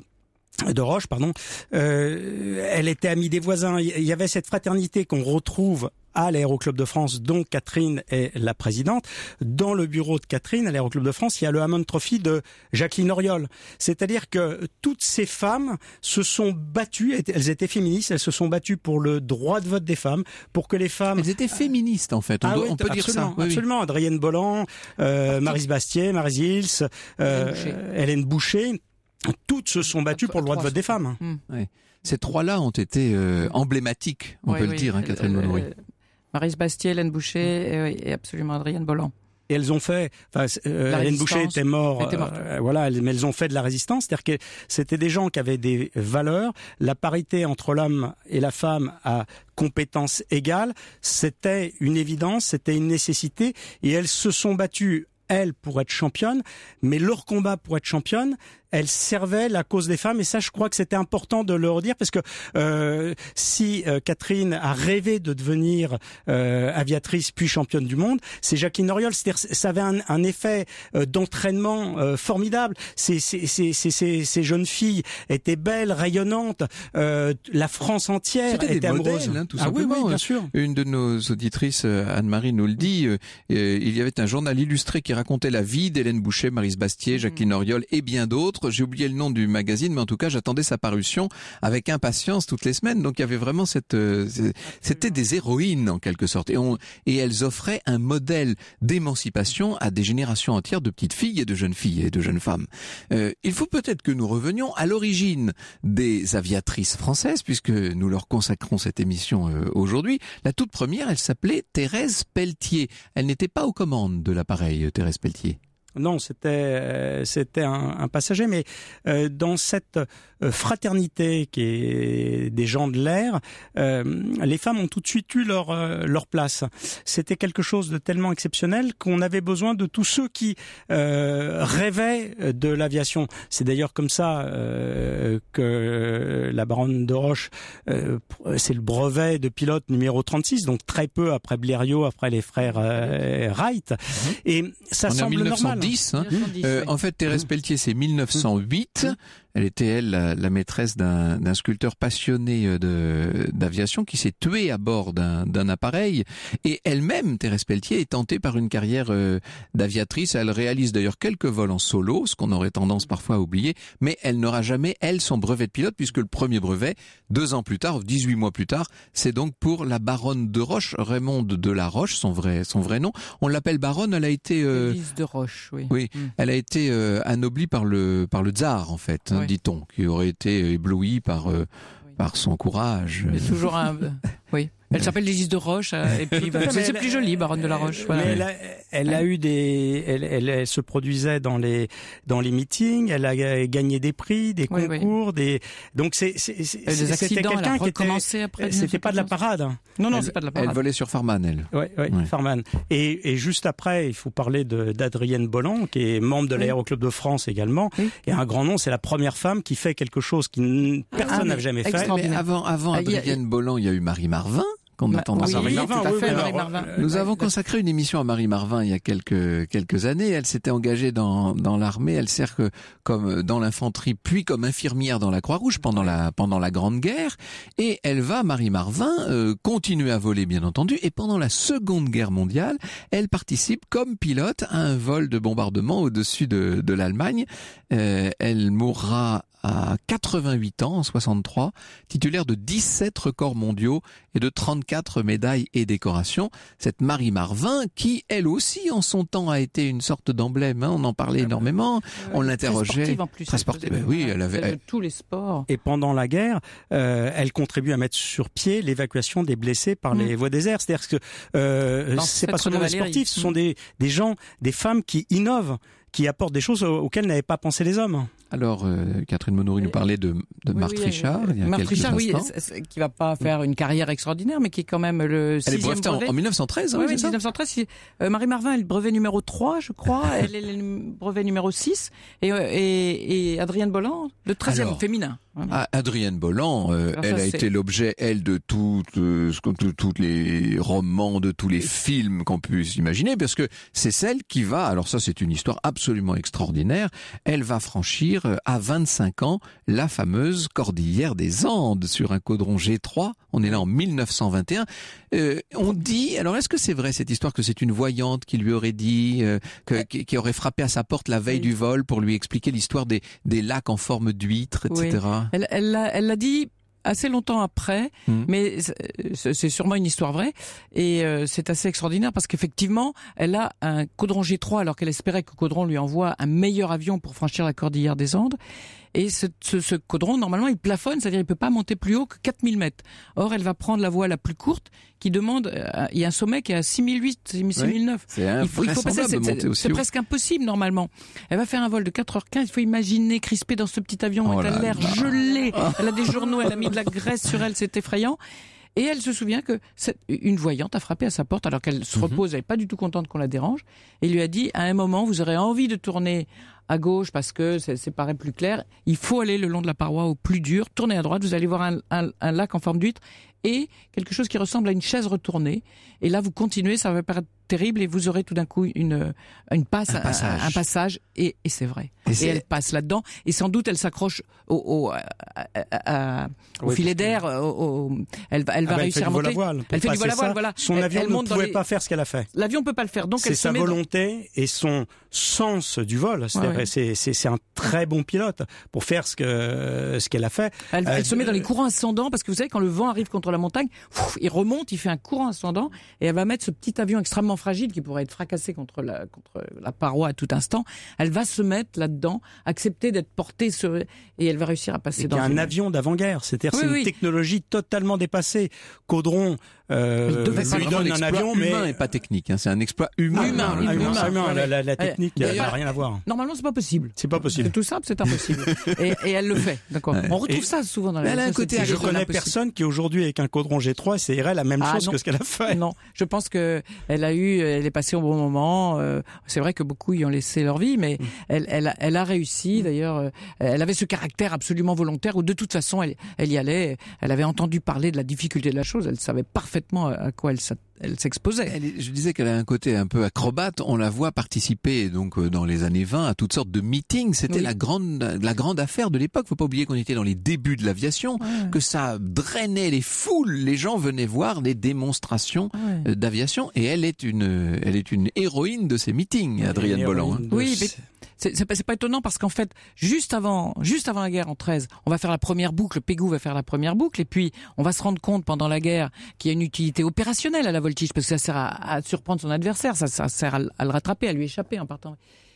Elle était amie des voisins. Il y avait cette fraternité qu'on retrouve à l'Aéroclub de France, dont Catherine est la présidente. Dans le bureau de Catherine, à l'Aéroclub de France, il y a le Hammond Trophy de Jacqueline Auriol. C'est-à-dire que toutes ces femmes se sont battues, elles étaient féministes, elles se sont battues pour le droit de vote des femmes, pour que les femmes... Elles étaient féministes, en fait, on peut dire ça. Absolument, Adrienne Bolland, Maryse Bastier, Maryse Hills, Hélène Boucher... Toutes se sont battues pour le droit de vote des femmes. Oui. Ces trois-là ont été emblématiques, on peut le dire, Catherine Monory. Maryse Bastier, Hélène Boucher et absolument Adrienne Bolland. Et elles ont fait, Hélène Boucher était morte. Mais elles ont fait de la résistance, c'est-à-dire que c'était des gens qui avaient des valeurs. La parité entre l'homme et la femme à compétences égales, c'était une évidence, c'était une nécessité, et elles se sont battues, elles, pour être championnes, mais leur combat pour être championne, elle servait la cause des femmes, et ça, je crois que c'était important de le redire, parce que si Catherine a rêvé de devenir aviatrice puis championne du monde, c'est Jacqueline Auriol. C'est-à-dire, ça avait un effet d'entraînement formidable. Ces jeunes filles étaient belles, rayonnantes. La France entière était amoureuse. Modèles, tout simplement. Oui, bien sûr. Une de nos auditrices, Anne-Marie, nous le dit. Il y avait un journal illustré qui racontait la vie d'Hélène Boucher, Maryse Bastier, Jacqueline Auriol et bien d'autres. J'ai oublié le nom du magazine, mais en tout cas, j'attendais sa parution avec impatience toutes les semaines. Donc, il y avait vraiment c'était des héroïnes, en quelque sorte. Et elles offraient un modèle d'émancipation à des générations entières de petites filles et de jeunes filles et de jeunes femmes. Il faut peut-être que nous revenions à l'origine des aviatrices françaises, puisque nous leur consacrons cette émission aujourd'hui. La toute première, elle s'appelait Thérèse Pelletier. Elle n'était pas aux commandes de l'appareil, Thérèse Pelletier. Non, c'était un passager, mais dans cette fraternité qui est des gens de l'air, les femmes ont tout de suite eu leur place. C'était quelque chose de tellement exceptionnel qu'on avait besoin de tous ceux qui rêvaient de l'aviation. C'est d'ailleurs comme ça que la baronne de Roche, c'est le brevet de pilote numéro 36, donc très peu après Blériot, après les frères Wright. Et ça semble normal. 1910, en fait, Thérèse Pelletier, c'est 1908. Elle était, la maîtresse d'un sculpteur passionné d'aviation qui s'est tué à bord d'un appareil. Et elle-même, Thérèse Pelletier, est tentée par une carrière d'aviatrice. Elle réalise d'ailleurs quelques vols en solo, ce qu'on aurait tendance parfois à oublier. Mais elle n'aura jamais, elle, son brevet de pilote, puisque le premier brevet, 2 ans plus tard, 18 mois plus tard, c'est donc pour la baronne de Roche, Raymonde de la Roche, son vrai nom. On l'appelle baronne, elle a été... Élise de Roche, oui. Oui, elle a été anoblie par le tsar, en fait, dit-on, qui aurait été ébloui par par son courage. C'est toujours oui. Elle s'appelle Légis de Roche, et puis c'est plus joli, Baronne de la Roche. Voilà. Mais elle a eu elle se produisait dans les meetings, elle a gagné des prix, des concours, donc c'était quelqu'un qui était, c'était pas de la parade. Non, c'est pas de la parade. Elle volait sur Farman, elle. Ouais. Farman. Et juste après, il faut parler d'Adrienne Bolland, qui est membre de l'Aéroclub de France également. Oui. Et un grand nom, c'est la première femme qui fait quelque chose que personne n'a jamais fait. Mais avant Adrienne Bolland, il y a eu Marie Marvin. Qu'on a tendance à Nous avons consacré une émission à Marie Marvin il y a quelques années. Elle s'était engagée dans l'armée. Elle sert comme dans l'infanterie, puis comme infirmière dans la Croix-Rouge pendant la Grande Guerre. Et elle va, Marie Marvin, continuer à voler, bien entendu. Et pendant la Seconde Guerre mondiale, elle participe comme pilote à un vol de bombardement au-dessus de l'Allemagne. Elle mourra à 88 ans, en 63, titulaire de 17 records mondiaux et de 34 médailles et décorations. Cette Marie Marvin, qui, elle aussi, en son temps, a été une sorte d'emblème, on en parlait énormément, on l'interrogeait. Très sportive. Oui, elle avait tous les sports. Et pendant la guerre, elle contribue à mettre sur pied l'évacuation des blessés par les voies des airs. C'est-à-dire que c'est pas seulement des sportifs, ce sont des gens, des femmes qui innovent, qui apportent des choses auxquelles n'avaient pas pensé les hommes. Alors, Catherine Monory nous parlait de Marthe Richard. Marthe Richard, qui va pas faire une carrière extraordinaire, mais qui est quand même le 6e brevet. Elle est brevetée en 1913, oui, 1913. Marie Marvin est le brevet numéro 3, je crois. Elle est le brevet numéro 6. Et Adrienne Bolland, le 13e féminin. Adrienne Bolland, elle a été l'objet, elle, de tous les romans, de tous les films qu'on puisse imaginer, parce que c'est celle qui va, alors ça c'est une histoire absolument extraordinaire, elle va franchir à 25 ans la fameuse cordillère des Andes sur un caudron G3. On est là en 1921. On dit, alors est-ce que c'est vrai cette histoire que c'est une voyante qui lui aurait dit, qui aurait frappé à sa porte la veille du vol pour lui expliquer l'histoire des lacs en forme d'huître, etc. Elle l'a dit assez longtemps après, mais c'est sûrement une histoire vraie, et c'est assez extraordinaire parce qu'effectivement, elle a un caudron G3 alors qu'elle espérait que Caudron lui envoie un meilleur avion pour franchir la cordillère des Andes. Et ce caudron, normalement, il plafonne, c'est-à-dire il peut pas monter plus haut que 4000 mètres. Or, elle va prendre la voie la plus courte qui demande, il y a un sommet qui est à 6008, 6009. C'est invraisemblable de monter aussi haut. C'est presque impossible, normalement. Elle va faire un vol de 4h15, il faut imaginer crispée dans ce petit avion, elle a l'air gelée, elle a des journaux, elle a mis de la graisse sur elle, c'est effrayant. Et elle se souvient que une voyante a frappé à sa porte alors qu'elle se repose, elle n'est pas du tout contente qu'on la dérange, et lui a dit, à un moment, vous aurez envie de tourner à gauche parce que c'est paraît plus clair, il faut aller le long de la paroi au plus dur, tournez à droite, vous allez voir un lac en forme d'huître et quelque chose qui ressemble à une chaise retournée, et là vous continuez, ça va paraître terrible et vous aurez tout d'un coup un passage et c'est vrai. Et elle passe là-dedans et sans doute elle s'accroche au filet d'air, elle va réussir à monter. Elle fait du vol-à-voile, voilà. Son avion ne pouvait pas faire ce qu'elle a fait. L'avion peut pas le faire, donc c'est sa volonté et son sens du vol. C'est un très bon pilote pour faire ce qu'elle a fait. Elle se met dans les courants ascendants parce que vous savez quand le vent arrive contre la montagne, il remonte, il fait un courant ascendant et elle va mettre ce petit avion extrêmement fragile qui pourrait être fracassé contre la paroi à tout instant. Elle va se mettre là-dedans, accepter d'être portée et elle va réussir à passer dans un avion d'avant-guerre. C'est-à-dire c'est une technologie totalement dépassée. Caudron lui donne un avion, mais humain et pas technique. C'est un exploit humain. La technique n'a rien à voir. Normalement, c'est pas possible. C'est pas possible. C'est tout simple, c'est impossible. et elle le fait. D'accord. On retrouve ça souvent dans la. Je connais personne qui aujourd'hui avec un caudron G3 essayerait la même chose que ce qu'elle a fait. Non, je pense que elle est passée au bon moment. C'est vrai que beaucoup y ont laissé leur vie, mais elle a réussi. D'ailleurs, elle avait ce caractère absolument volontaire où de toute façon elle y allait. Elle avait entendu parler de la difficulté de la chose. Elle savait parfaitement à quoi elle s'exposait. Je disais qu'elle a un côté un peu acrobate. On la voit participer donc dans les années 20 à toutes sortes de meetings. C'était la grande affaire de l'époque. Faut pas oublier qu'on était dans les débuts de l'aviation, que ça drainait les foules. Les gens venaient voir des démonstrations d'aviation. Et elle est une héroïne de ces meetings, Adrienne Bolland. Oui, mais c'est pas étonnant parce qu'en fait, juste avant la guerre en 13, on va faire la première boucle, Pégou va faire la première boucle, et puis on va se rendre compte pendant la guerre qu'il y a une utilité opérationnelle à la voltige parce que ça sert à surprendre son adversaire, ça sert à le rattraper, à lui échapper en partant.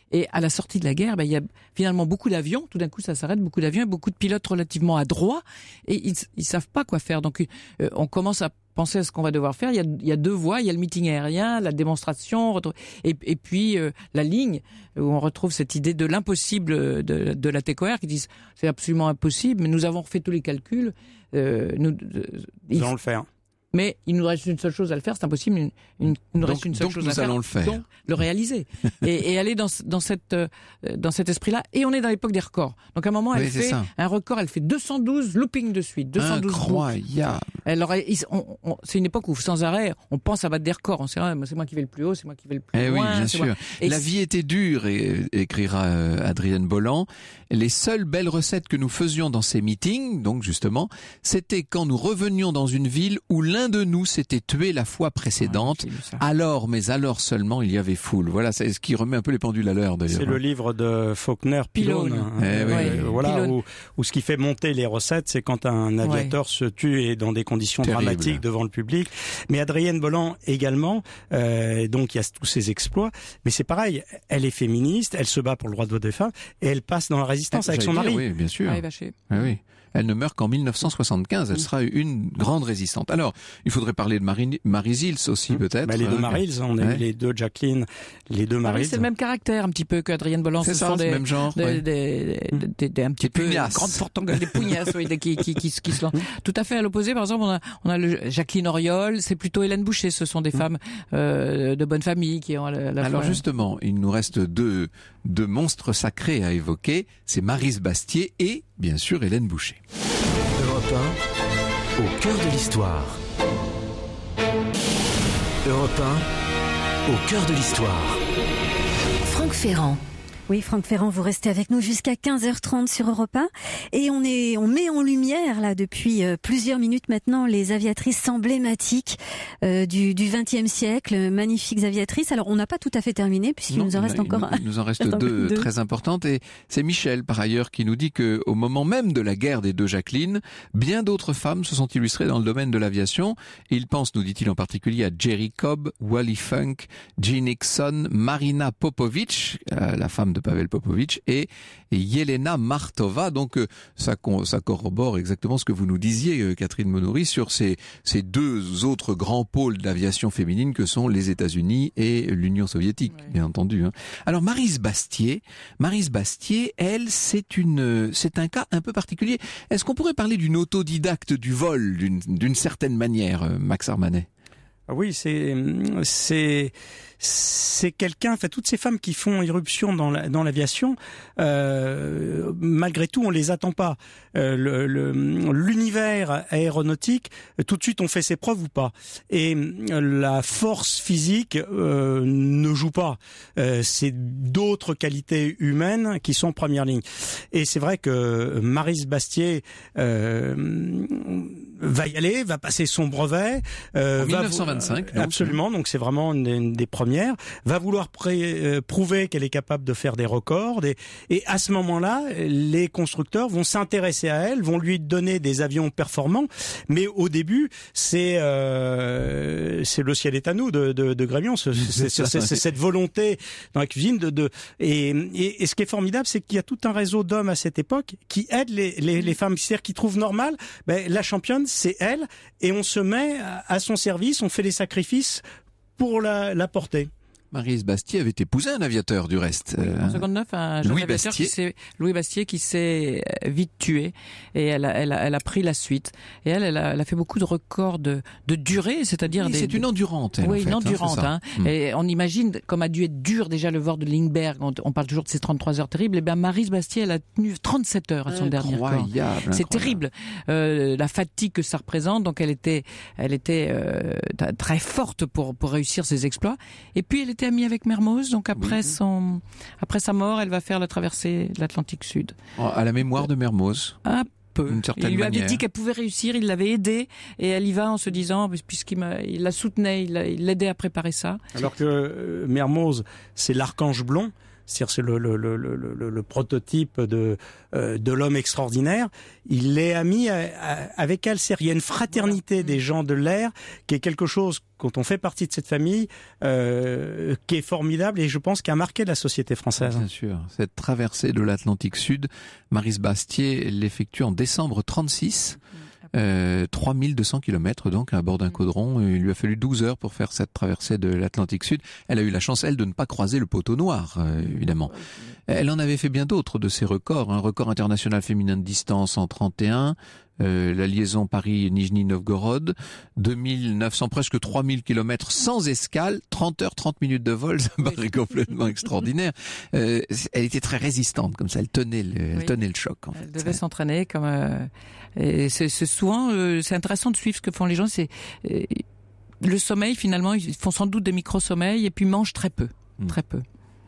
Et à la sortie de la guerre, il y a finalement beaucoup d'avions. Tout d'un coup, ça s'arrête, beaucoup d'avions et beaucoup de pilotes relativement adroits. Et ils savent pas quoi faire. Donc, on commence à penser à ce qu'on va devoir faire. Il y a deux voies. Il y a le meeting aérien, la démonstration, et puis la ligne où on retrouve cette idée de l'impossible de la TECOR qui disent c'est absolument impossible, mais nous avons refait tous les calculs. Nous allons le faire. Mais il nous reste une seule chose à le faire, c'est impossible. Il nous reste une seule chose à faire. Donc nous allons le faire. Donc le réaliser et aller dans cet esprit-là. Et on est dans l'époque des records. Donc à un moment, elle fait un record. Elle fait 212 loopings de suite, 212 incroyable. C'est une époque où sans arrêt, on pense à battre des records. On sait, c'est moi qui vais le plus haut, c'est moi qui vais le plus loin. Oui, bien sûr. La vie était dure, écrira Adrienne Bolland. Les seules belles recettes que nous faisions dans ces meetings, donc justement, c'était quand nous revenions dans une ville où l'un de nous s'était tué la fois précédente. Alors seulement, il y avait foule. Voilà, c'est ce qui remet un peu les pendules à l'heure d'ailleurs. C'est le livre de Faulkner, Pylone. Voilà, où ce qui fait monter les recettes, c'est quand un aviateur se tue et dans des conditions dramatiques devant le public. Mais Adrienne Bolland également, donc il y a tous ces exploits. Mais c'est pareil, elle est féministe, elle se bat pour le droit de vote des femmes et elle passe dans la résistance avec son mari. Oui, bien sûr. Oui. Elle ne meurt qu'en 1975. Elle sera une grande résistante. Alors, il faudrait parler de Marie Zils aussi, peut-être. Les deux Marie, on a eu les deux Jacqueline, les deux Marie. C'est le même caractère, un petit peu, qu'Adrienne Bolland. C'est ça, c'est le même genre. Un petit peu grandes fortes, des pugnasses, qui se lancent. Tout à fait à l'opposé, par exemple, on a Jacqueline Auriol, c'est plutôt Hélène Boucher. Ce sont des femmes de bonne famille qui ont Alors justement, il nous reste deux monstres sacrés à évoquer. C'est Maryse Bastier et, bien sûr, Hélène Boucher. Europe 1, au cœur de l'histoire. Europe 1, au cœur de l'histoire. Franck Ferrand. Oui, Franck Ferrand, vous restez avec nous jusqu'à 15h30 sur Europe 1. Et on met en lumière, là, depuis plusieurs minutes maintenant, les aviatrices emblématiques du XXe siècle, magnifiques aviatrices. Alors, on n'a pas tout à fait terminé, puisqu'il nous en reste encore... Il nous en reste deux très importantes. Et c'est Michel, par ailleurs, qui nous dit que au moment même de la guerre des deux Jacqueline, bien d'autres femmes se sont illustrées dans le domaine de l'aviation. Il pense, nous dit-il en particulier, à Jerry Cobb, Wally Funk, Jean Nixon, Marina Popovic, la femme de Pavel Popovic, et Yelena Martova. Donc ça corrobore exactement ce que vous nous disiez, Catherine Monory, sur ces deux autres grands pôles d'aviation féminine que sont les États-Unis et l'Union soviétique, bien entendu. Alors Maryse Bastier, elle, c'est un cas un peu particulier. Est-ce qu'on pourrait parler d'une autodidacte du vol d'une certaine manière, Max Armanet? Oui, c'est quelqu'un, enfin toutes ces femmes qui font irruption dans l'aviation, malgré tout on les attend pas. L'univers aéronautique, tout de suite on fait ses preuves ou pas. Et la force physique ne joue pas. C'est d'autres qualités humaines qui sont en première ligne. Et c'est vrai que Maryse Bastier va y aller, va passer son brevet. En 1925. Absolument, donc c'est vraiment une des premières. Va vouloir prouver qu'elle est capable de faire des records. Et à ce moment-là, les constructeurs vont s'intéresser à elle, vont lui donner des avions performants. Mais au début, c'est le ciel est à nous de Grémion. C'est cette volonté dans la cuisine et ce qui est formidable, c'est qu'il y a tout un réseau d'hommes à cette époque qui aident les femmes, c'est-à-dire qui trouvent normal. La championne, c'est elle, et on se met à son service, on fait les sacrifices pour la porter. Maryse Bastier avait épousé un aviateur du reste. En 59, un jeune aviateur Louis Bastier qui s'est vite tué, et elle a pris la suite. Et elle a fait beaucoup de records de durée, c'est-à-dire c'est une endurante. Une endurante. Et on imagine comme a dû être dur déjà le vol de Lindbergh. On parle toujours de ces 33 heures terribles. Et bien Maryse Bastier, elle a tenu 37 heures à son dernier record. C'est terrible. La fatigue que ça représente. Donc elle était très forte pour réussir ses exploits. Et puis elle était amie avec Mermoz, donc après sa mort, elle va faire la traversée de l'Atlantique Sud. À la mémoire de Mermoz. Un peu. Il lui avait dit qu'elle pouvait réussir, il l'avait aidée, et elle y va en se disant, puisqu'il la soutenait, il l'aidait à préparer ça. Alors que Mermoz, c'est l'archange blond. c'est le prototype de l'homme extraordinaire. Il est ami avec elle. Il y a une fraternité des gens de l'air qui est quelque chose, quand on fait partie de cette famille, qui est formidable et je pense qui a marqué la société française. Bien sûr. Cette traversée de l'Atlantique Sud, Maryse Bastié l'effectue en décembre 36. 3200 km donc à bord d'un caudron. Il lui a fallu 12 heures pour faire cette traversée de l'Atlantique Sud. Elle a eu la chance, elle, de ne pas croiser le poteau noir, évidemment. Elle en avait fait bien d'autres de ses records. Un record international féminin de distance en 31, la liaison Paris-Nijni Novgorod, 2900, presque 3000 km sans escale, 30 heures, 30 minutes de vol, ça me paraît complètement extraordinaire. Elle était très résistante, comme ça, elle tenait le choc. En fait. Elle devait s'entraîner comme... et c'est souvent, c'est intéressant de suivre ce que font les gens, c'est le sommeil finalement, ils font sans doute des micro-sommeils et puis mangent très peu, très peu.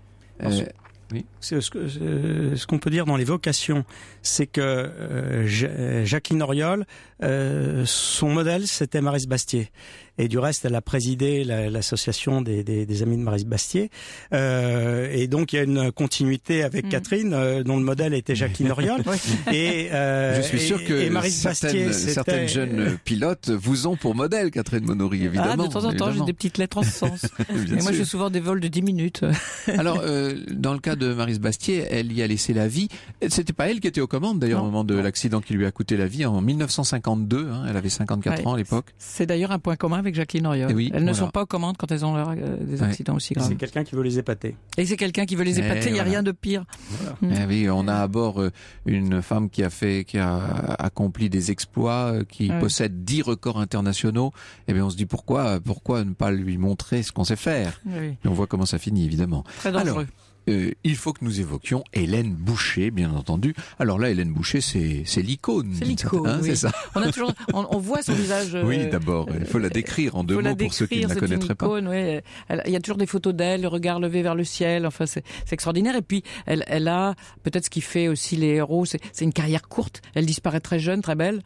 Oui. Ce qu'on peut dire dans les vocations, c'est que Jacqueline Auriol, son modèle, c'était Maryse Bastié. Et du reste, elle a présidé l'association des amis de Maryse Bastié. Et donc, il y a une continuité avec Catherine, dont le modèle était Jacqueline Auriol. Et je suis sûr que certaines jeunes pilotes vous ont pour modèle, Catherine Monory, évidemment. De temps en temps, j'ai des petites lettres en ce sens. Et moi, je fais souvent des vols de 10 minutes. Alors, dans le cas de Maryse Bastié, elle y a laissé la vie. C'était pas elle qui était aux commandes, d'ailleurs, au moment de l'accident qui lui a coûté la vie en 1952. Elle avait 54 ans à l'époque. C'est d'ailleurs un point commun avec Jacqueline Auriol. Elles ne sont pas aux commandes quand elles ont des accidents aussi graves. C'est quelqu'un qui veut les épater. Et c'est quelqu'un qui veut les épater, il n'y a rien de pire. Voilà. Oui, on a à bord une femme qui a accompli des exploits, qui possède 10 records internationaux. Et bien on se dit pourquoi ne pas lui montrer ce qu'on sait faire. Et on voit comment ça finit, évidemment. Très dangereux. Alors, il faut que nous évoquions Hélène Boucher, bien entendu. Alors là, Hélène Boucher, c'est l'icône. C'est l'icône, oui. C'est ça. On voit son visage. Oui, d'abord, il faut la décrire en 2 mots pour ceux qui ne la connaîtraient pas. Oui. Il y a toujours des photos d'elle, le regard levé vers le ciel. Enfin, c'est extraordinaire. Et puis, elle a peut-être ce qui fait aussi les héros. C'est une carrière courte. Elle disparaît très jeune, très belle.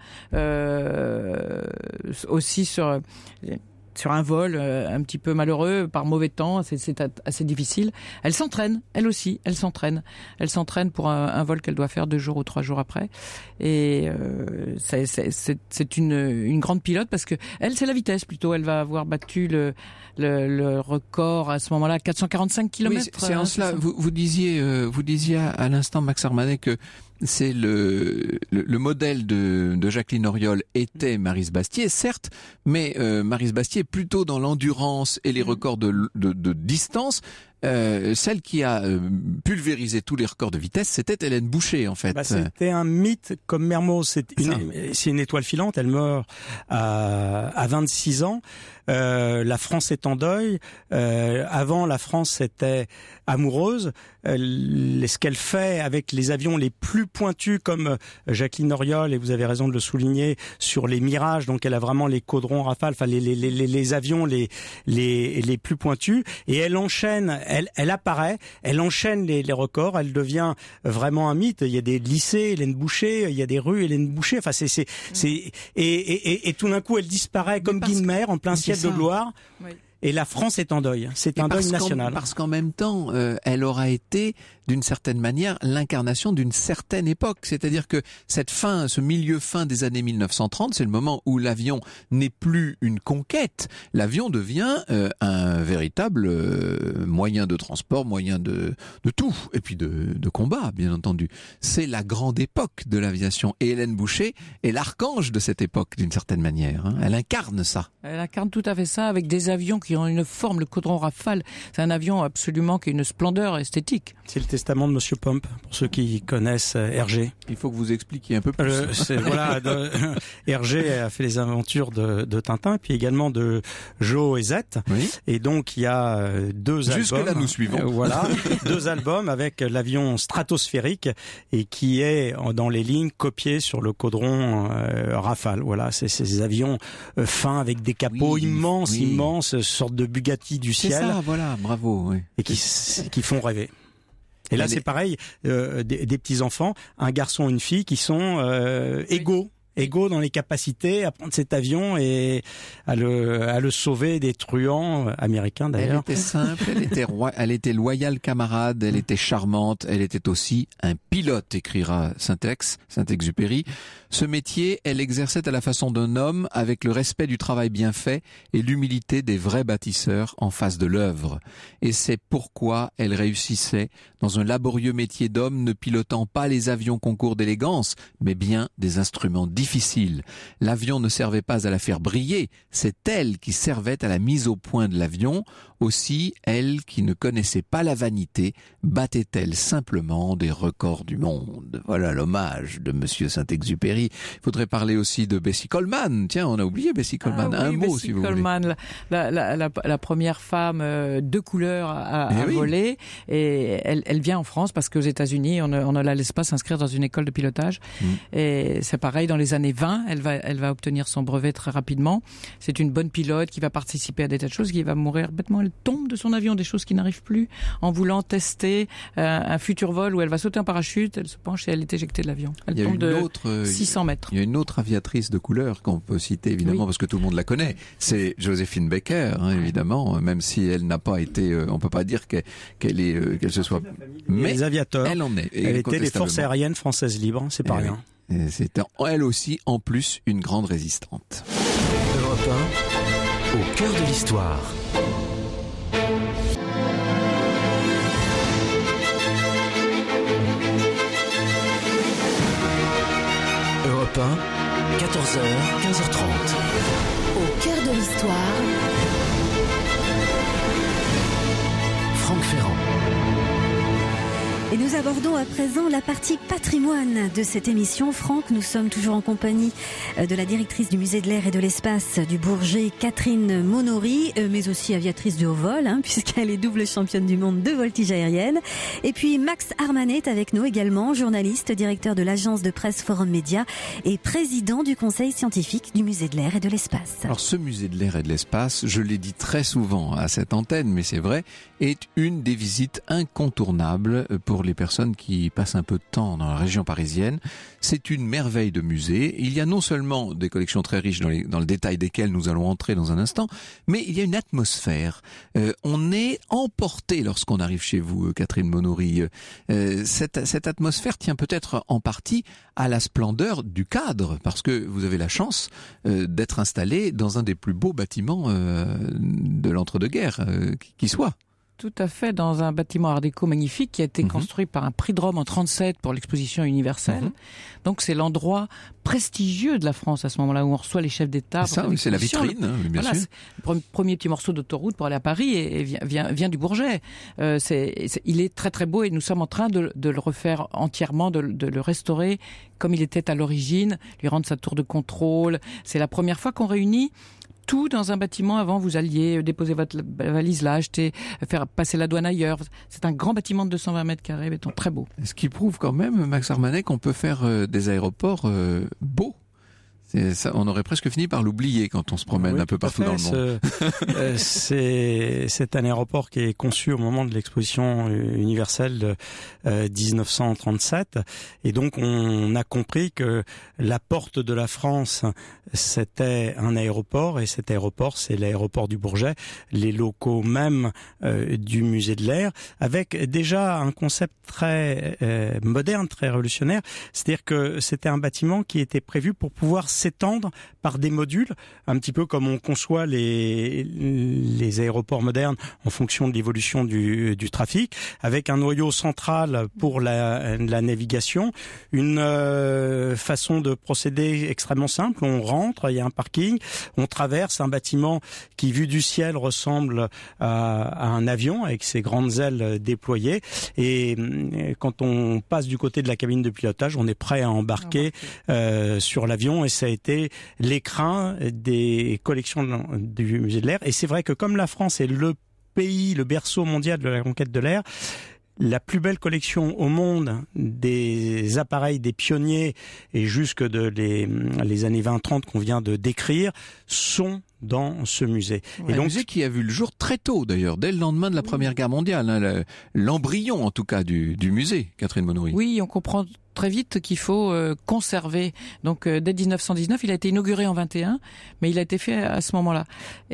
Aussi sur un vol un petit peu malheureux, par mauvais temps, c'est assez difficile. Elle s'entraîne, elle aussi, elle s'entraîne pour un vol qu'elle doit faire 2 jours ou 3 jours après. Et c'est une grande pilote parce que elle, c'est la vitesse plutôt. Elle va avoir battu le record à ce moment-là, 445 km. Oui, c'est en cela. Vous disiez à l'instant, Max Armanet, que c'est le modèle de Jacqueline Auriol était Maryse Bastié, certes, mais Maryse Bastié plutôt dans l'endurance et les records de distance. Celle qui a pulvérisé tous les records de vitesse, c'était Hélène Boucher, en fait. C'était un mythe comme Mermoz. C'est une étoile filante. Elle meurt à 26 ans. La France est en deuil. Avant, la France était amoureuse. Ce qu'elle fait avec les avions les plus pointus, comme Jacqueline Auriol, et vous avez raison de le souligner, sur les Mirages. Donc, elle a vraiment les caudrons Rafale, enfin les avions les plus pointus. Et elle enchaîne. Elle apparaît, elle enchaîne les records, elle devient vraiment un mythe. Il y a des lycées Hélène Boucher, il y a des rues Hélène Boucher. Enfin, et tout d'un coup, elle disparaît comme Guinmer en plein ciel de gloire. Oui. Et la France est en deuil. C'est un deuil national. Parce qu'en même temps, elle aura été, d'une certaine manière, l'incarnation d'une certaine époque. C'est-à-dire que ce milieu fin des années 1930, c'est le moment où l'avion n'est plus une conquête. L'avion devient un véritable moyen de transport, moyen de tout. Et puis de combat, bien entendu. C'est la grande époque de l'aviation. Et Hélène Boucher est l'archange de cette époque, d'une certaine manière. Elle incarne ça. Elle incarne tout à fait ça, avec des avions qui ont une forme, le caudron Rafale. C'est un avion absolument qui a une splendeur esthétique. C'est le testament de Monsieur Pompe, pour ceux qui connaissent Hergé. Il faut que vous expliquiez un peu plus. Hergé a fait les aventures de Tintin, puis également de Jo et Z. Oui. Et donc, il y a 2 albums. Jusque-là, nous suivons. Voilà, 2 albums avec l'avion stratosphérique et qui est dans les lignes copié sur le caudron Rafale. Voilà, c'est ces avions fins avec des capots immenses, sorte de Bugatti du ciel. C'est ça, voilà, bravo. Oui. Et qui font rêver. Et là, c'est pareil, des petits enfants, un garçon, une fille qui sont égaux. égaux dans les capacités à prendre cet avion et à le sauver des truands américains d'ailleurs. Elle était simple, elle était loyale camarade, elle était charmante, elle était aussi un pilote, écrira Saint-Exupéry. Ce métier, elle exerçait à la façon d'un homme, avec le respect du travail bien fait et l'humilité des vrais bâtisseurs en face de l'œuvre. Et c'est pourquoi elle réussissait dans un laborieux métier d'homme, ne pilotant pas les avions concours d'élégance, mais bien des instruments difficiles. L'avion ne servait pas à la faire briller, c'est elle qui servait à la mise au point de l'avion. Aussi, elle, qui ne connaissait pas la vanité, battait-elle simplement des records du monde. Voilà l'hommage de Monsieur Saint-Exupéry. Il faudrait parler aussi de Bessie Coleman. Tiens, on a oublié Bessie Coleman. Ah oui, un mot, Bessie si vous Coleman, voulez. la première femme de couleur à voler. Et elle vient en France parce qu'aux États-Unis, on ne la laisse pas s'inscrire dans une école de pilotage. Et c'est pareil, dans les années 20, elle va obtenir son brevet très rapidement. C'est une bonne pilote qui va participer à des tas de choses, qui va mourir bêtement. Elle tombe de son avion, des choses qui n'arrivent plus, en voulant tester un futur vol où elle va sauter en parachute, elle se penche et elle est éjectée de l'avion. Elle tombe de 600 mètres. Il y a une autre aviatrice de couleur qu'on peut citer évidemment parce que tout le monde la connaît. C'est Joséphine Baker, évidemment, même si elle n'a pas été, on peut pas dire qu'elle se soit. Mais les aviateurs. Elle en est. Elle était les forces aériennes françaises libres, c'est pas rien. Et c'était elle aussi, en plus, une grande résistante. Europe 1, au cœur de l'histoire. Europe 1, 14h, 15h30. Au cœur de l'histoire. Franck Ferrand. Et nous abordons à présent la partie patrimoine de cette émission. Franck, nous sommes toujours en compagnie de la directrice du musée de l'air et de l'espace du Bourget, Catherine Monory, mais aussi aviatrice de haut vol, puisqu'elle est double championne du monde de voltige aérienne. Et puis Max Armanet est avec nous également, journaliste, directeur de l'agence de presse Forum Média et président du conseil scientifique du musée de l'air et de l'espace. Alors ce musée de l'air et de l'espace, je l'ai dit très souvent à cette antenne, mais c'est vrai, est une des visites incontournables pour les personnes qui passent un peu de temps dans la région parisienne. C'est une merveille de musée. Il y a non seulement des collections très riches dans le détail desquelles nous allons entrer dans un instant, mais il y a une atmosphère. On est emporté lorsqu'on arrive chez vous, Catherine Monory. Cette atmosphère tient peut-être en partie à la splendeur du cadre, parce que vous avez la chance d'être installé dans un des plus beaux bâtiments de l'entre-deux-guerres qui soit. Tout à fait, dans un bâtiment art déco magnifique qui a été construit par un prix de Rome en 1937 pour l'exposition universelle. Donc c'est l'endroit prestigieux de la France à ce moment-là où on reçoit les chefs d'État. C'est ça, c'est la vitrine, bien sûr. Le premier petit morceau d'autoroute pour aller à Paris et vient du Bourget. Il est très très beau et nous sommes en train de le refaire entièrement, de le restaurer comme il était à l'origine, lui rendre sa tour de contrôle. C'est la première fois qu'on réunit tout dans un bâtiment. Avant, vous alliez déposer votre valise là, acheter, faire passer la douane ailleurs. C'est un grand bâtiment de 220 mètres carrés, béton, très beau. Ce qui prouve quand même, Max Armanet, qu'on peut faire des aéroports beaux. On aurait presque fini par l'oublier quand on se promène un peu partout dans le monde. C'est un aéroport qui est conçu au moment de l'exposition universelle de 1937. Et donc, on a compris que la porte de la France, c'était un aéroport. Et cet aéroport, c'est l'aéroport du Bourget, les locaux même du musée de l'air, avec déjà un concept très moderne, très révolutionnaire. C'est-à-dire que c'était un bâtiment qui était prévu pour pouvoir s'étendre par des modules, un petit peu comme on conçoit les aéroports modernes en fonction de l'évolution du trafic, avec un noyau central pour la navigation, une façon de procéder extrêmement simple. On rentre, il y a un parking, on traverse un bâtiment qui, vu du ciel, ressemble à un avion avec ses grandes ailes déployées. Et quand on passe du côté de la cabine de pilotage, on est prêt à embarquer sur l'avion, et ça a été l'écrin des collections du musée de l'air. Et c'est vrai que comme la France est le pays, le berceau mondial de la conquête de l'air, la plus belle collection au monde des appareils des pionniers et jusque les années 20-30 qu'on vient de décrire sont dans ce musée. Et donc, un musée qui a vu le jour très tôt d'ailleurs, dès le lendemain de la Première Guerre mondiale, l'embryon en tout cas du musée, Catherine Monoury. Oui, on comprend très vite qu'il faut conserver. Donc dès 1919, il a été inauguré en 21, mais il a été fait à ce moment-là.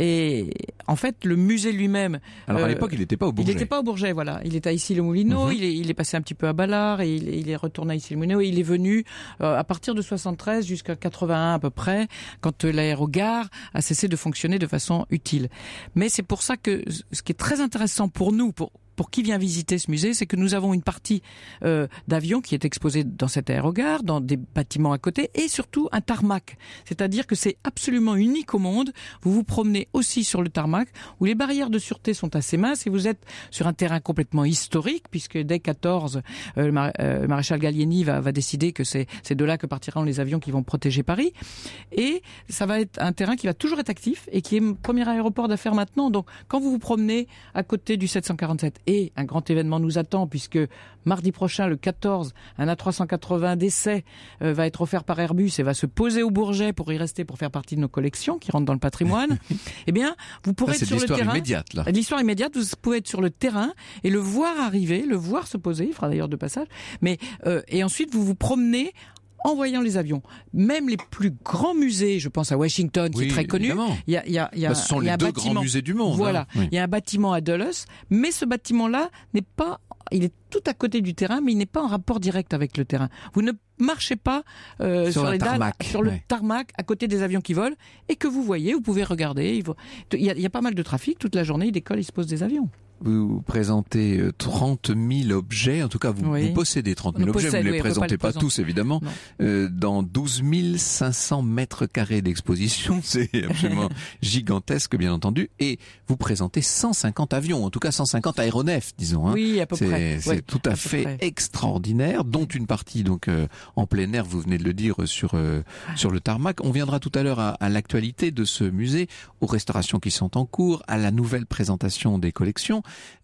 Et en fait, le musée lui-même... Alors à l'époque, il n'était pas au Bourget. Il n'était pas au Bourget, voilà. Il était à Issy-les-Moulineaux, il est passé un petit peu à Ballard, et il est retourné à Issy-les-Moulineaux, et il est venu à partir de 73 jusqu'à 81 à peu près, quand l'aérogare a cessé de fonctionner de façon utile. Mais c'est pour ça que ce qui est très intéressant pour nous, pour qui vient visiter ce musée, c'est que nous avons une partie d'avions qui est exposée dans cet aérogare, dans des bâtiments à côté, et surtout un tarmac. C'est-à-dire que c'est absolument unique au monde. Vous vous promenez aussi sur le tarmac, où les barrières de sûreté sont assez minces, et vous êtes sur un terrain complètement historique, puisque dès 14, le maréchal Gallieni va décider que c'est de là que partiront les avions qui vont protéger Paris. Et ça va être un terrain qui va toujours être actif, et qui est le premier aéroport d'affaires maintenant. Donc, quand vous vous promenez à côté du 747, et un grand événement nous attend, puisque mardi prochain, le 14, un A380 d'essai va être offert par Airbus et va se poser au Bourget pour y rester, pour faire partie de nos collections qui rentrent dans le patrimoine. Eh bien, vous pourrez être sur le terrain. C'est l'histoire immédiate, là. L'histoire immédiate, vous pouvez être sur le terrain et le voir arriver, le voir se poser. Il fera d'ailleurs de passage. Mais et ensuite, vous vous promenez en voyant les avions. Même les plus grands musées, je pense à Washington, qui est très connu. Il y a ce sont les deux grands musées du monde. Voilà. Oui. Il y a un bâtiment à Dulles, mais ce bâtiment-là n'est pas, il est tout à côté du terrain, mais il n'est pas en rapport direct avec le terrain. Vous ne marchez pas sur les dalles, sur le tarmac, à côté des avions qui volent, et que vous voyez, vous pouvez regarder. Il y a pas mal de trafic toute la journée, il décolle, il se pose des avions. Vous présentez 30 000 objets, en tout cas vous possédez 30 000 objets, vous ne les présentez pas tous évidemment, dans 12 500 mètres carrés d'exposition, c'est absolument gigantesque bien entendu, et vous présentez 150 avions, en tout cas 150 aéronefs disons. Hein. Oui, à peu près. C'est tout à fait extraordinaire, dont une partie donc en plein air, vous venez de le dire, sur le tarmac. On viendra tout à l'heure à l'actualité de ce musée, aux restaurations qui sont en cours, à la nouvelle présentation des collections.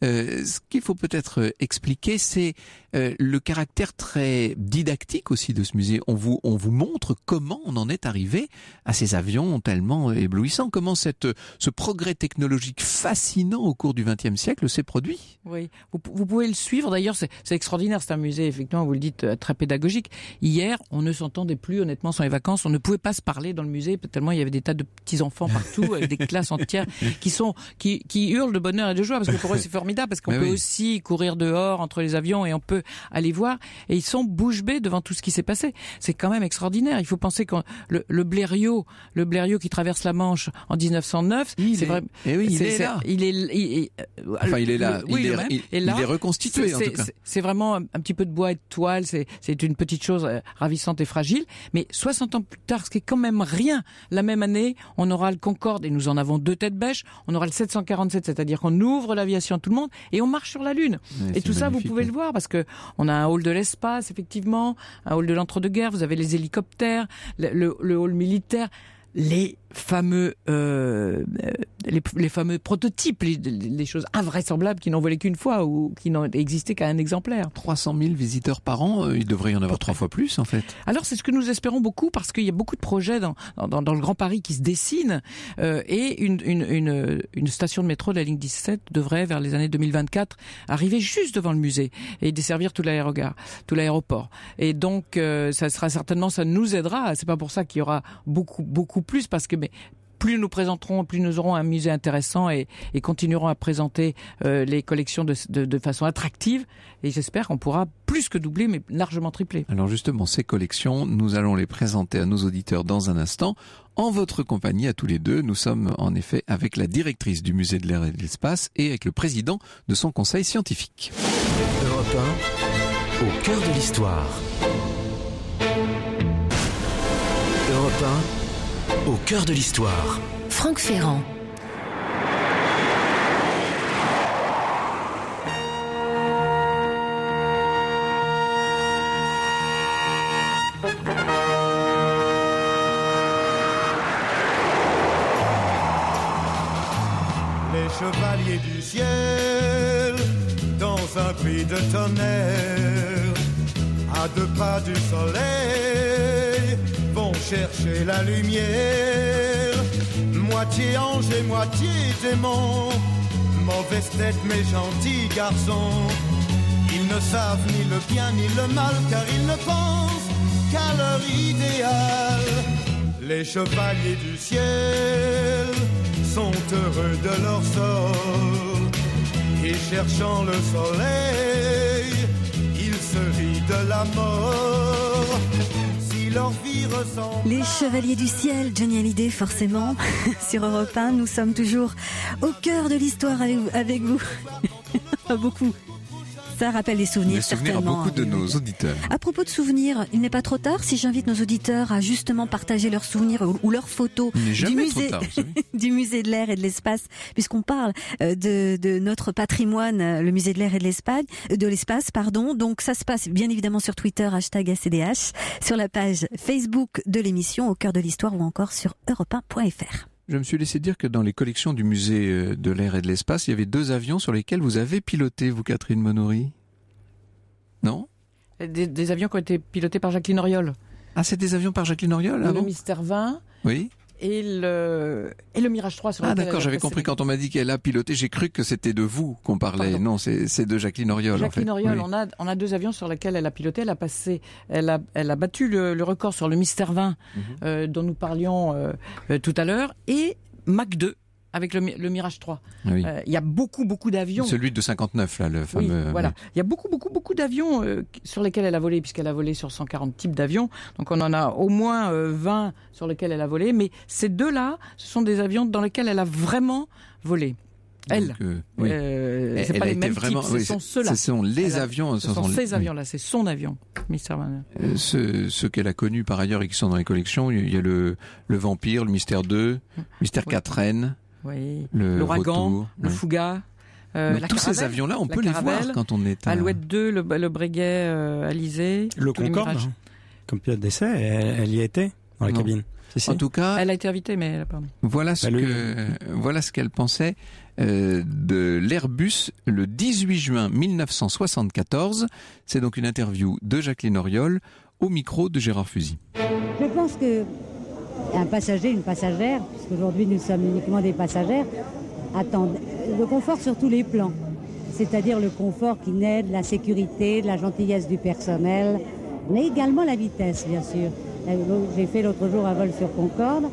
Ce qu'il faut peut-être expliquer, c'est le caractère très didactique aussi de ce musée. On vous montre comment on en est arrivé à ces avions tellement éblouissants, comment ce progrès technologique fascinant au cours du XXe siècle s'est produit. Oui, vous pouvez le suivre. D'ailleurs, c'est extraordinaire. C'est un musée, effectivement, vous le dites, très pédagogique. Hier, on ne s'entendait plus, honnêtement, sans les vacances. On ne pouvait pas se parler dans le musée, tellement il y avait des tas de petits-enfants partout, avec des classes entières qui hurlent de bonheur et de joie, parce que pour eux, c'est formidable, parce qu'on peut aussi courir dehors entre les avions et on peut aller voir, et ils sont bouche bée devant tout ce qui s'est passé. C'est quand même extraordinaire. Il faut penser que le Blériot qui traverse la Manche en 1909, il est là. Il est reconstitué en tout cas. C'est vraiment un petit peu de bois et de toile, c'est une petite chose ravissante et fragile, mais 60 ans plus tard, ce qui est quand même rien, la même année, on aura le Concorde, et nous en avons 2 têtes bêches, on aura le 747, c'est-à-dire qu'on ouvre l'aviation à tout le monde, et on marche sur la Lune. Et tout ça, vous pouvez le voir, parce que on a un hall de l'espace, effectivement, un hall de l'entre-deux-guerres, vous avez les hélicoptères, le hall militaire, les fameux prototypes, les choses invraisemblables qui n'ont volé qu'une fois ou qui n'ont existé qu'à un exemplaire. 300 000 visiteurs par an, il devrait y en avoir 3 fois plus en fait. Alors c'est ce que nous espérons beaucoup, parce qu'il y a beaucoup de projets dans le Grand Paris qui se dessinent, et une station de métro de la ligne 17 devrait vers les années 2024 arriver juste devant le musée et desservir tout l'aéroport. Et donc ça nous aidera. C'est pas pour ça qu'il y aura beaucoup plus, parce que plus nous présenterons, plus nous aurons un musée intéressant et continuerons à présenter les collections de façon attractive. Et j'espère qu'on pourra plus que doubler, mais largement tripler. Alors justement, ces collections, nous allons les présenter à nos auditeurs dans un instant. En votre compagnie, à tous les deux, nous sommes en effet avec la directrice du musée de l'air et de l'espace et avec le président de son conseil scientifique. Europe 1, au cœur de l'histoire. Europe 1, au cœur de l'histoire. Franck Ferrand. Les chevaliers du ciel, dans un puits de tonnerre, à 2 pas du soleil, vont chercher la lumière. moitié ange et moitié démon, mauvaise tête mais gentil garçon. Ils ne savent ni le bien ni le mal, car ils ne pensent qu'à leur idéal. Les chevaliers du ciel sont heureux de leur sort, et cherchant le soleil, ils se rient de la mort. Si leur vie ressemble... Les Chevaliers du Ciel, Johnny Hallyday, forcément, sur Europe 1. Nous sommes toujours au cœur de l'histoire avec vous. Beaucoup. Ça rappelle des souvenirs, certainement. À beaucoup de nos auditeurs. À propos de souvenirs, il n'est pas trop tard si j'invite nos auditeurs à justement partager leurs souvenirs ou leurs photos du musée de l'air et de l'espace, puisqu'on parle de notre patrimoine, le musée de l'air et de l'espace, pardon. Donc ça se passe bien évidemment sur Twitter, #ACDH, sur la page Facebook de l'émission Au cœur de l'histoire ou encore sur europe1.fr. Je me suis laissé dire que dans les collections du musée de l'air et de l'espace, il y avait 2 avions sur lesquels vous avez piloté, vous, Catherine Monory. Non ? Des avions qui ont été pilotés par Jacqueline Auriol. Ah, c'est des avions par Jacqueline Auriol ? Le Mystère 20. Oui. Et le Mirage 3 sur lequel d'accord, j'avais compris quand on m'a dit qu'elle a piloté, j'ai cru que c'était de vous qu'on parlait. Pardon. Non, c'est de Jacqueline Auriol. Jacqueline Auriol, oui. on a 2 avions sur lesquels elle a piloté. Elle a battu le record sur le Mystère 20 dont nous parlions tout à l'heure, et Mach 2 avec le Mirage 3. Oui. Il y a beaucoup d'avions. Celui de 59 là, le fameux. Oui, voilà. Il y a beaucoup d'avions sur lesquels elle a volé, puisqu'elle a volé sur 140 types d'avions. Donc on en a au moins 20 sur lesquels elle a volé, mais ces 2-là, ce sont des avions dans lesquels elle a vraiment volé. Elle. Donc, oui. C'est pas les mêmes types, ce sont ceux-là. Ce sont les avions. Ce sont ces avions-là, c'est son avion, Mystère 20. Ceux qu'elle a connus par ailleurs et qui sont dans les collections, il y a le Vampire, le Mystère 2, Mystère 4 Reines, l'Ouragan, le Fouga. Tous ces avions-là, on peut les voir quand on est à... Alouette 2, le Breguet Alizé. Le Concorde, comme pilote d'essai, elle y était dans la cabine. En tout cas, elle a été invitée, mais elle a pas. Voilà ce qu'elle pensait de l'Airbus le 18 juin 1974. C'est donc une interview de Jacqueline Auriol au micro de Gérard Fusy. Je pense que un passager, une passagère, puisqu'aujourd'hui nous sommes uniquement des passagères, attendent le confort sur tous les plans. C'est-à-dire le confort qui naît de la sécurité, de la gentillesse du personnel, mais également la vitesse, bien sûr. J'ai fait l'autre jour un vol sur Concorde,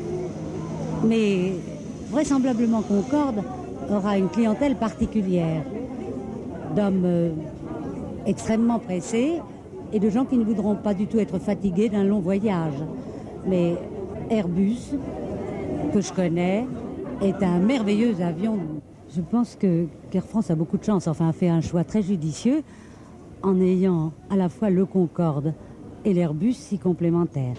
mais vraisemblablement Concorde aura une clientèle particulière d'hommes extrêmement pressés et de gens qui ne voudront pas du tout être fatigués d'un long voyage. Mais Airbus, que je connais, est un merveilleux avion. Je pense qu'Air France a beaucoup de chance, enfin a fait un choix très judicieux en ayant à la fois le Concorde et l'Airbus si complémentaires.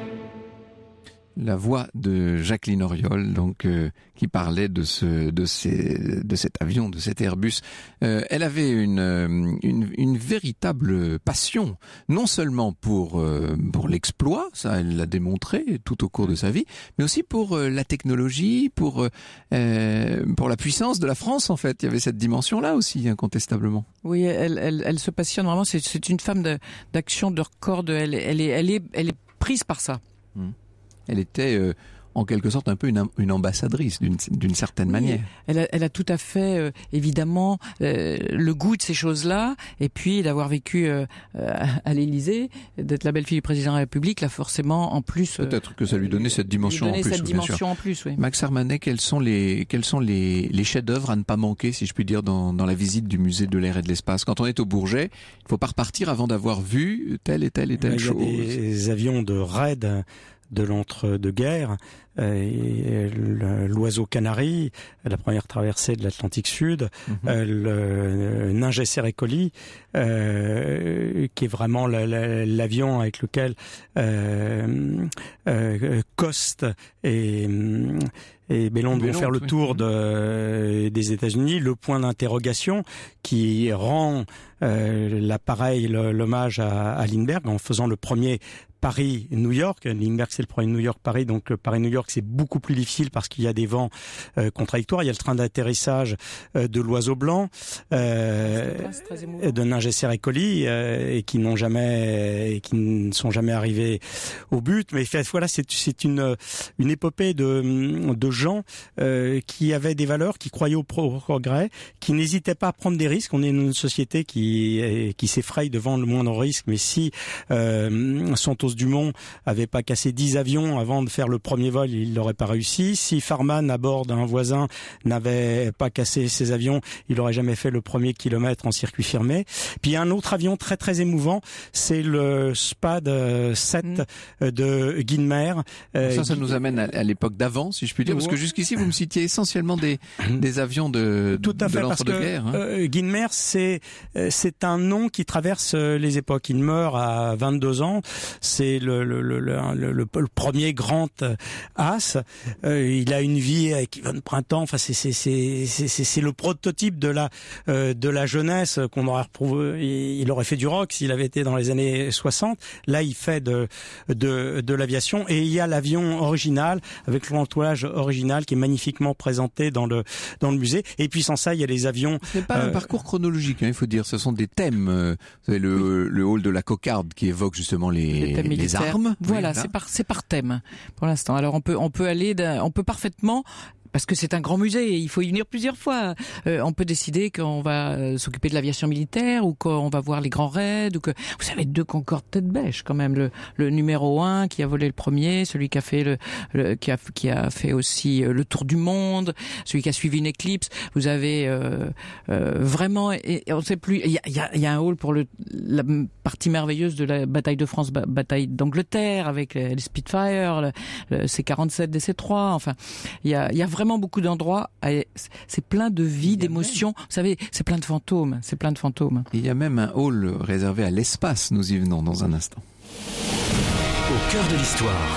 La voix de Jacqueline Auriol, donc qui parlait de cet avion, de cet Airbus. Elle avait une véritable passion, non seulement pour l'exploit, ça elle l'a démontré tout au cours de sa vie, mais aussi pour la technologie, pour la puissance de la France en fait. Il y avait cette dimension-là aussi, incontestablement. Oui, elle se passionne vraiment. C'est une femme d'action, de record. Elle est prise par ça. Elle était en quelque sorte un peu une ambassadrice d'une certaine manière. Elle a tout à fait évidemment le goût de ces choses-là, et puis d'avoir vécu à l'Élysée, d'être la belle-fille du président de la République, là forcément en plus. Peut-être que ça lui donnait cette dimension en plus. Oui. Max Armanet, quels sont les chefs-d'œuvre à ne pas manquer, si je puis dire, dans la visite du musée de l'air et de l'espace? Quand on est au Bourget, il ne faut pas repartir avant d'avoir vu telle et telle chose. Il y a des avions de raid de l'entre-deux-guerres, l'oiseau canari, la première traversée de l'Atlantique Sud, le Ningesser Écoli, qui est vraiment l'avion avec lequel Coste et Bellon vont faire le tour des États-Unis, le point d'interrogation qui rend l'appareil l'hommage à Lindbergh en faisant le premier Paris-New York. Lindbergh, c'est le premier New York-Paris, donc Paris-New York, c'est beaucoup plus difficile parce qu'il y a des vents contradictoires. Il y a le train d'atterrissage de l'Oiseau Blanc, de Ningesser et Colli, et qui ne sont jamais arrivés au but. Mais voilà, c'est une épopée de gens qui avaient des valeurs, qui croyaient au progrès, qui n'hésitaient pas à prendre des risques. On est une société qui s'effraie devant le moindre risque, mais si Santos Dumont avait pas cassé 10 avions avant de faire le premier vol, il n'aurait pas réussi. Si Farman, à bord d'un voisin, n'avait pas cassé ses avions, il n'aurait jamais fait le premier kilomètre en circuit fermé. Puis il y a un autre avion très très émouvant, c'est le SPAD 7 de Guynemer. Ça nous amène à l'époque d'avant, si je puis dire, parce que jusqu'ici vous me citiez essentiellement des avions de l'entre-deux-guerres. Guynemer, c'est un nom qui traverse les époques. Il meurt à 22 ans. C'est le premier grand as. Il a une vie avec Yvonne Printemps. Enfin, c'est le prototype de la jeunesse qu'on aurait retrouvé. Il aurait fait du rock s'il avait été dans les années 60. Là, il fait de l'aviation, et il y a l'avion original avec l'entourage original qui est magnifiquement présenté dans le musée. Et puis sans ça, il y a les avions. Ce n'est pas un parcours chronologique, il faut dire. Ce sont des thèmes. Vous avez le hall de la cocarde qui évoque justement les armes. Voilà, c'est par thème pour l'instant. Alors on peut parfaitement, parce que c'est un grand musée et il faut y venir plusieurs fois. On peut décider qu'on va s'occuper de l'aviation militaire, ou qu'on va voir les grands raids, ou que vous savez, 2 Concorde tête bêche quand même, le numéro 1 qui a volé le premier, celui qui a fait qui a fait aussi le tour du monde, celui qui a suivi une éclipse. Vous avez vraiment, et on ne sait plus, il y a un hall pour la partie merveilleuse de la bataille de France, bataille d'Angleterre avec les Spitfire, le C-47 des C-3. Enfin, il y a vraiment beaucoup d'endroits, c'est plein de vie, d'émotions. Vous savez, c'est plein de fantômes. Il y a même un hall réservé à l'espace. Nous y venons dans un instant. Au cœur de l'histoire.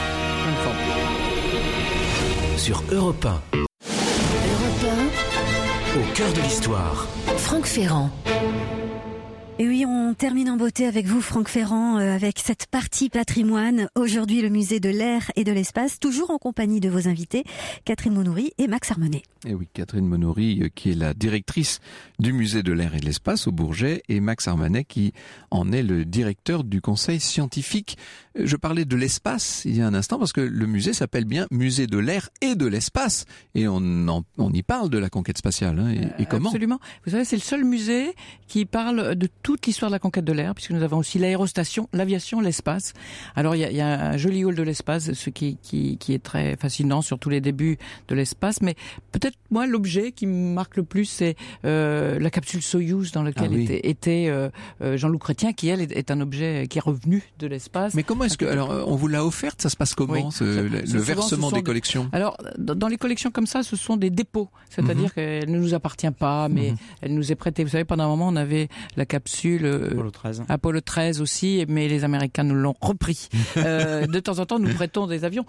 Sur Europe 1. Europe 1. Au cœur de l'histoire. Franck Ferrand. Et oui, on termine en beauté avec vous, Franck Ferrand, avec cette partie patrimoine. Aujourd'hui, le musée de l'air et de l'espace, toujours en compagnie de vos invités, Catherine Monoury et Max Armenet. Et oui, Catherine Monoury, qui est la directrice du musée de l'air et de l'espace au Bourget, et Max Armenet, qui en est le directeur du conseil scientifique. Je parlais de l'espace il y a un instant, parce que le musée s'appelle bien Musée de l'air et de l'espace, et on y parle de la conquête spatiale. Et comment ? Absolument. Vous savez, c'est le seul musée qui parle de toute l'histoire de la conquête de l'air, puisque nous avons aussi l'aérostation, l'aviation, l'espace. Alors il y a un joli hall de l'espace, ce qui est très fascinant sur tous les débuts de l'espace, mais peut-être moi l'objet qui me marque le plus, c'est la capsule Soyouz dans laquelle était Jean-Loup Chrétien, qui elle est un objet qui est revenu de l'espace. Mais comment est-ce que, alors on vous l'a offerte, ça se passe comment, le versement des collections? Alors dans les collections comme ça, ce sont des dépôts, c'est-à-dire qu'elle ne nous appartient pas, mais elle nous est prêtée. Vous savez, pendant un moment on avait la capsule Apollo 13 aussi, mais les Américains nous l'ont repris. De temps en temps, nous prêtons des avions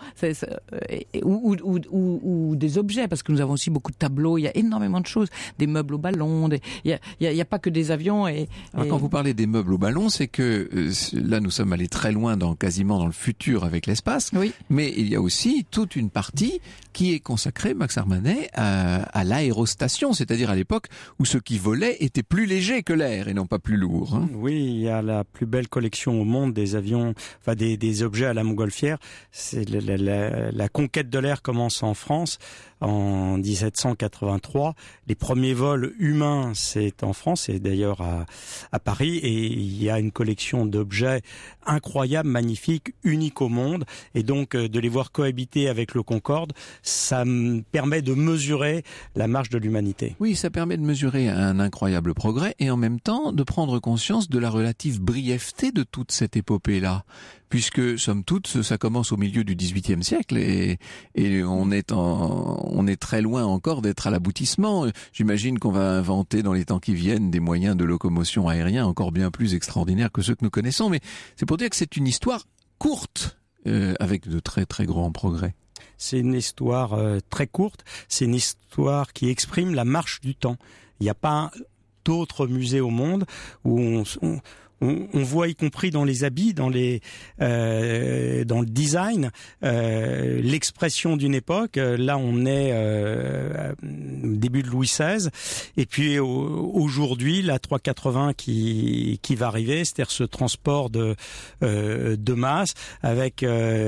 ou des objets, parce que nous avons aussi beaucoup de tableaux. Il y a énormément de choses, des meubles au ballon. Il y a pas que des avions. Alors, quand vous parlez des meubles au ballon, c'est que là, nous sommes allés très loin, quasiment dans le futur avec l'espace. Oui. Mais il y a aussi toute une partie qui est consacrée, Max Armenet, à l'aérostation, c'est-à-dire à l'époque où ce qui volait était plus léger que l'air et non pas plus lourd. Oui, il y a la plus belle collection au monde des avions, enfin des objets à la montgolfière. C'est la conquête de l'air commence en France en 1783. Les premiers vols humains, c'est en France, et d'ailleurs à Paris, et il y a une collection d'objets incroyables, magnifiques, uniques au monde, et donc de les voir cohabiter avec le Concorde, ça me permet de mesurer la marche de l'humanité. Oui, ça permet de mesurer un incroyable progrès, et en même temps de prendre conscience de la relative brièveté de toute cette épopée-là, puisque somme toute, ça commence au milieu du XVIIIe siècle, et on est très loin encore d'être à l'aboutissement. J'imagine qu'on va inventer dans les temps qui viennent des moyens de locomotion aérien encore bien plus extraordinaires que ceux que nous connaissons, mais c'est pour dire que c'est une histoire courte, avec de très très grands progrès. C'est une histoire très courte, c'est une histoire qui exprime la marche du temps. Il n'y a pas d'autres musées au monde où on voit y compris dans les habits, dans le design, l'expression d'une époque. Là, on est début de Louis XVI, et puis aujourd'hui, la 380 qui va arriver, c'est-à-dire ce transport de masse avec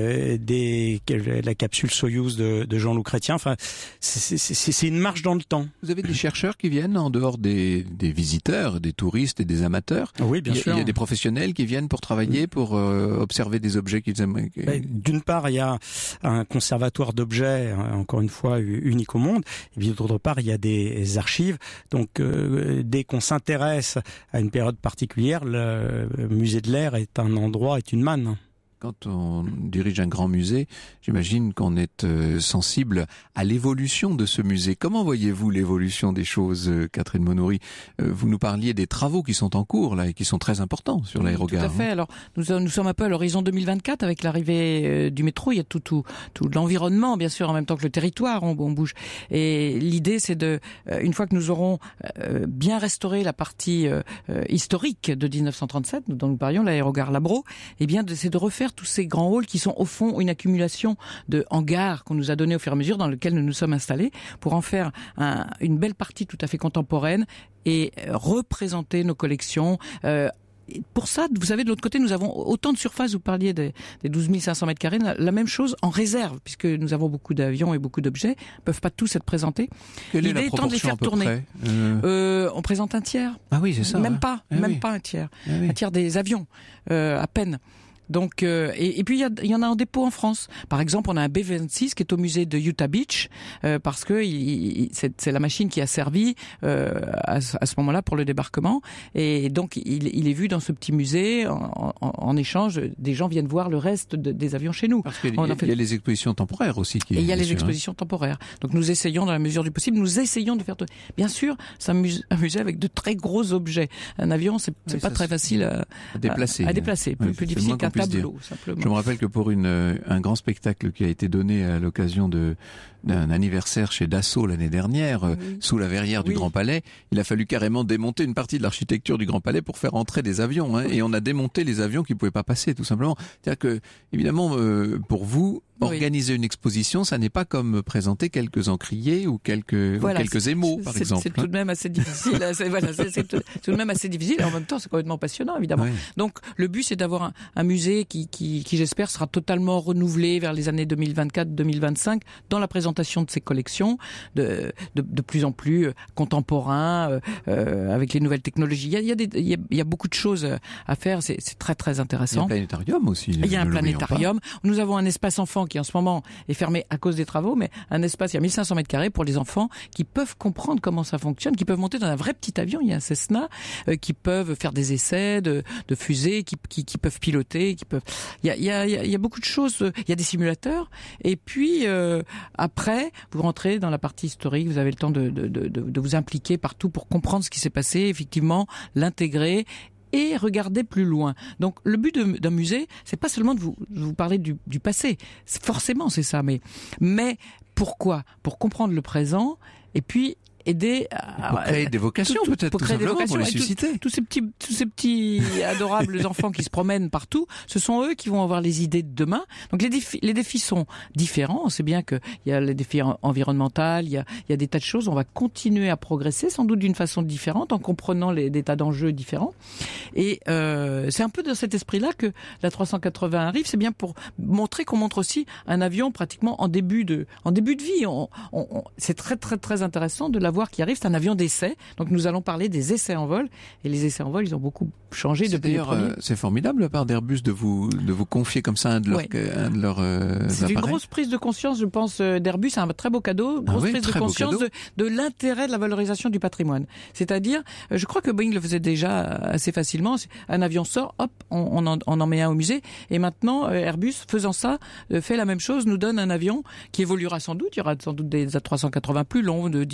la capsule Soyouz de Jean-Loup Chrétien. Enfin, c'est une marche dans le temps. Vous avez des chercheurs qui viennent en dehors des visiteurs, des touristes et des amateurs? Oui, bien sûr. Il y a des professionnels qui viennent pour travailler, pour observer des objets qu'ils aiment. D'une part, il y a un conservatoire d'objets, encore une fois unique au monde, et puis d'autre part, il y a des archives. Donc, dès qu'on s'intéresse à une période particulière, le musée de l'Air est un endroit, est une manne. Quand on dirige un grand musée, j'imagine qu'on est sensible à l'évolution de ce musée. Comment voyez-vous l'évolution des choses, Catherine Monoury? Vous nous parliez des travaux qui sont en cours là et qui sont très importants sur l'aérogare. Tout à fait. Alors nous sommes un peu à l'horizon 2024 avec l'arrivée du métro. Il y a tout l'environnement, bien sûr, en même temps que le territoire. On bouge. Et l'idée, c'est une fois que nous aurons bien restauré la partie historique de 1937, dont nous parlions, l'aérogare Labro, c'est de refaire tous ces grands halls qui sont au fond une accumulation de hangars qu'on nous a donnés au fur et à mesure dans lesquels nous nous sommes installés pour en faire une belle partie tout à fait contemporaine et représenter nos collections. Pour ça, vous savez, de l'autre côté, nous avons autant de surface, vous parliez des 12 500 mètres carrés, la même chose en réserve, puisque nous avons beaucoup d'avions et beaucoup d'objets, ne peuvent pas tous être présentés. L'idée étant de les faire tourner. On présente un tiers. Ah oui, c'est ça. Même pas un tiers. Un tiers des avions, à peine. Donc et puis il y en a en dépôt en France. Par exemple, on a un B-26 qui est au musée de Utah Beach parce que c'est la machine qui a servi à ce moment-là pour le débarquement, et donc il est vu dans ce petit musée en échange. Des gens viennent voir le reste des avions chez nous. Parce qu'il y a les expositions temporaires aussi. Et il y a les expositions temporaires. Donc nous essayons dans la mesure du possible, de faire. Bien sûr, c'est un musée avec de très gros objets. Un avion, c'est pas très facile à déplacer. Plus difficile qu'un tableau, simplement. Je me rappelle que pour un grand spectacle qui a été donné à l'occasion d'un anniversaire chez Dassault l'année dernière, sous la verrière du Grand Palais, il a fallu carrément démonter une partie de l'architecture du Grand Palais pour faire entrer des avions, et on a démonté les avions qui pouvaient pas passer, tout simplement. C'est-à-dire que, évidemment, pour vous, organiser une exposition, ça n'est pas comme présenter quelques encriers ou quelques émaux, par exemple. C'est tout de même assez difficile. C'est tout de même assez difficile, et en même temps, c'est complètement passionnant, évidemment. Oui. Donc, le but, c'est d'avoir un musée qui, j'espère, sera totalement renouvelé vers les années 2024-2025 dans la présentation de ses collections, de plus en plus contemporain, avec les nouvelles technologies. Il y a beaucoup de choses à faire. C'est très, très intéressant. Il y a un planétarium aussi. Il y a un planétarium. Nous avons un espace enfant qui en ce moment est fermé à cause des travaux, mais un espace, il y a 1500 mètres carrés pour les enfants qui peuvent comprendre comment ça fonctionne, qui peuvent monter dans un vrai petit avion. Il y a un Cessna, qui peuvent faire des essais de fusées, qui peuvent piloter, il y a beaucoup de choses. Il y a des simulateurs. Et puis, après, vous rentrez dans la partie historique, vous avez le temps de vous impliquer partout pour comprendre ce qui s'est passé, effectivement, l'intégrer et regarder plus loin. Donc le but d'un musée, c'est pas seulement de vous parler du passé. Forcément, c'est ça. Mais pourquoi ? Pour comprendre le présent et puis aider pour créer des vocations, peut-être, tout simplement, pour les susciter. Tous ces petits adorables enfants qui se promènent partout, ce sont eux qui vont avoir les idées de demain. Donc les défis sont différents. On sait bien qu'il y a les défis environnementaux, il y a des tas de choses. On va continuer à progresser, sans doute d'une façon différente, en comprenant des tas d'enjeux différents. Et c'est un peu dans cet esprit-là que la 380 arrive. C'est bien pour montrer qu'on montre aussi un avion pratiquement en début de vie. C'est très, très, très intéressant de l'avoir qui arrive. C'est un avion d'essai. Donc nous allons parler des essais en vol. Et les essais en vol, ils ont beaucoup changé depuis les premiers. D'ailleurs, c'est formidable de la part d'Airbus de vous confier comme ça un de leurs c'est une grosse prise de conscience, je pense, d'Airbus. C'est un très beau cadeau. Grosse prise de conscience de l'intérêt de la valorisation du patrimoine. C'est-à-dire, je crois que Boeing le faisait déjà assez facilement. Un avion sort, hop, on en met un au musée. Et maintenant, Airbus, faisant ça, fait la même chose, nous donne un avion qui évoluera sans doute. Il y aura sans doute des A380 plus longs, différents. Enfin,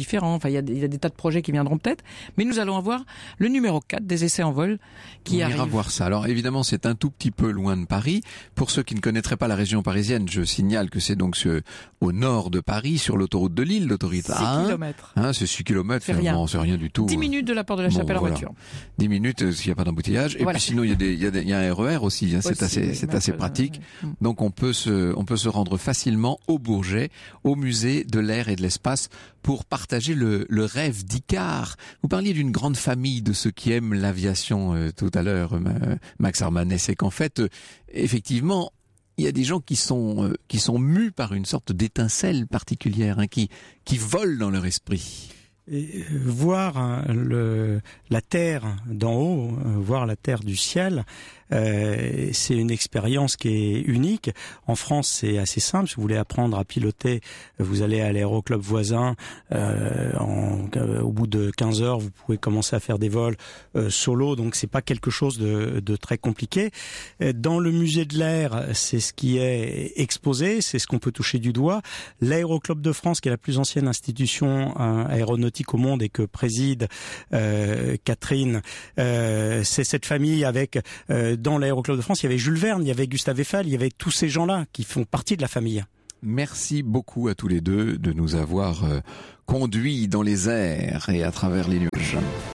il y a des tas de projets qui viendront peut-être, mais nous allons avoir le numéro 4 des essais en vol qui arrive. On ira voir ça. Alors évidemment, c'est un tout petit peu loin de Paris. Pour ceux qui ne connaîtraient pas la région parisienne, je signale que c'est donc au nord de Paris, sur l'autoroute de Lille, l'autoroute A1. 6 kilomètres. C'est 6 kilomètres, c'est rien du tout. 10 minutes de la porte de la Chapelle en voiture. 10 minutes s'il n'y a pas d'embouteillage. Et puis sinon, il y a un RER aussi, c'est assez pratique. Donc on peut se rendre facilement au Bourget, au musée de l'air et de l'espace, pour partager le rêve d'Icare. Vous parliez d'une grande famille de ceux qui aiment l'aviation tout à l'heure, Max Armanet, c'est qu'en fait, effectivement, il y a des gens qui sont mus par une sorte d'étincelle particulière, qui volent dans leur esprit. Et voir la Terre d'en haut, voir la Terre du ciel, c'est une expérience qui est unique. En France, c'est assez simple. Si vous voulez apprendre à piloter, vous allez à l'aéroclub voisin. Au bout de 15 heures, vous pouvez commencer à faire des vols solo. Donc, c'est pas quelque chose de très compliqué. Dans le musée de l'air, c'est ce qui est exposé, c'est ce qu'on peut toucher du doigt. L'Aéroclub de France, qui est la plus ancienne institution aéronautique au monde et que préside Catherine, c'est cette famille avec dans l'Aéroclub de France, il y avait Jules Verne, il y avait Gustave Eiffel, il y avait tous ces gens-là qui font partie de la famille. Merci beaucoup à tous les deux de nous avoir conduits dans les airs et à travers les nuages.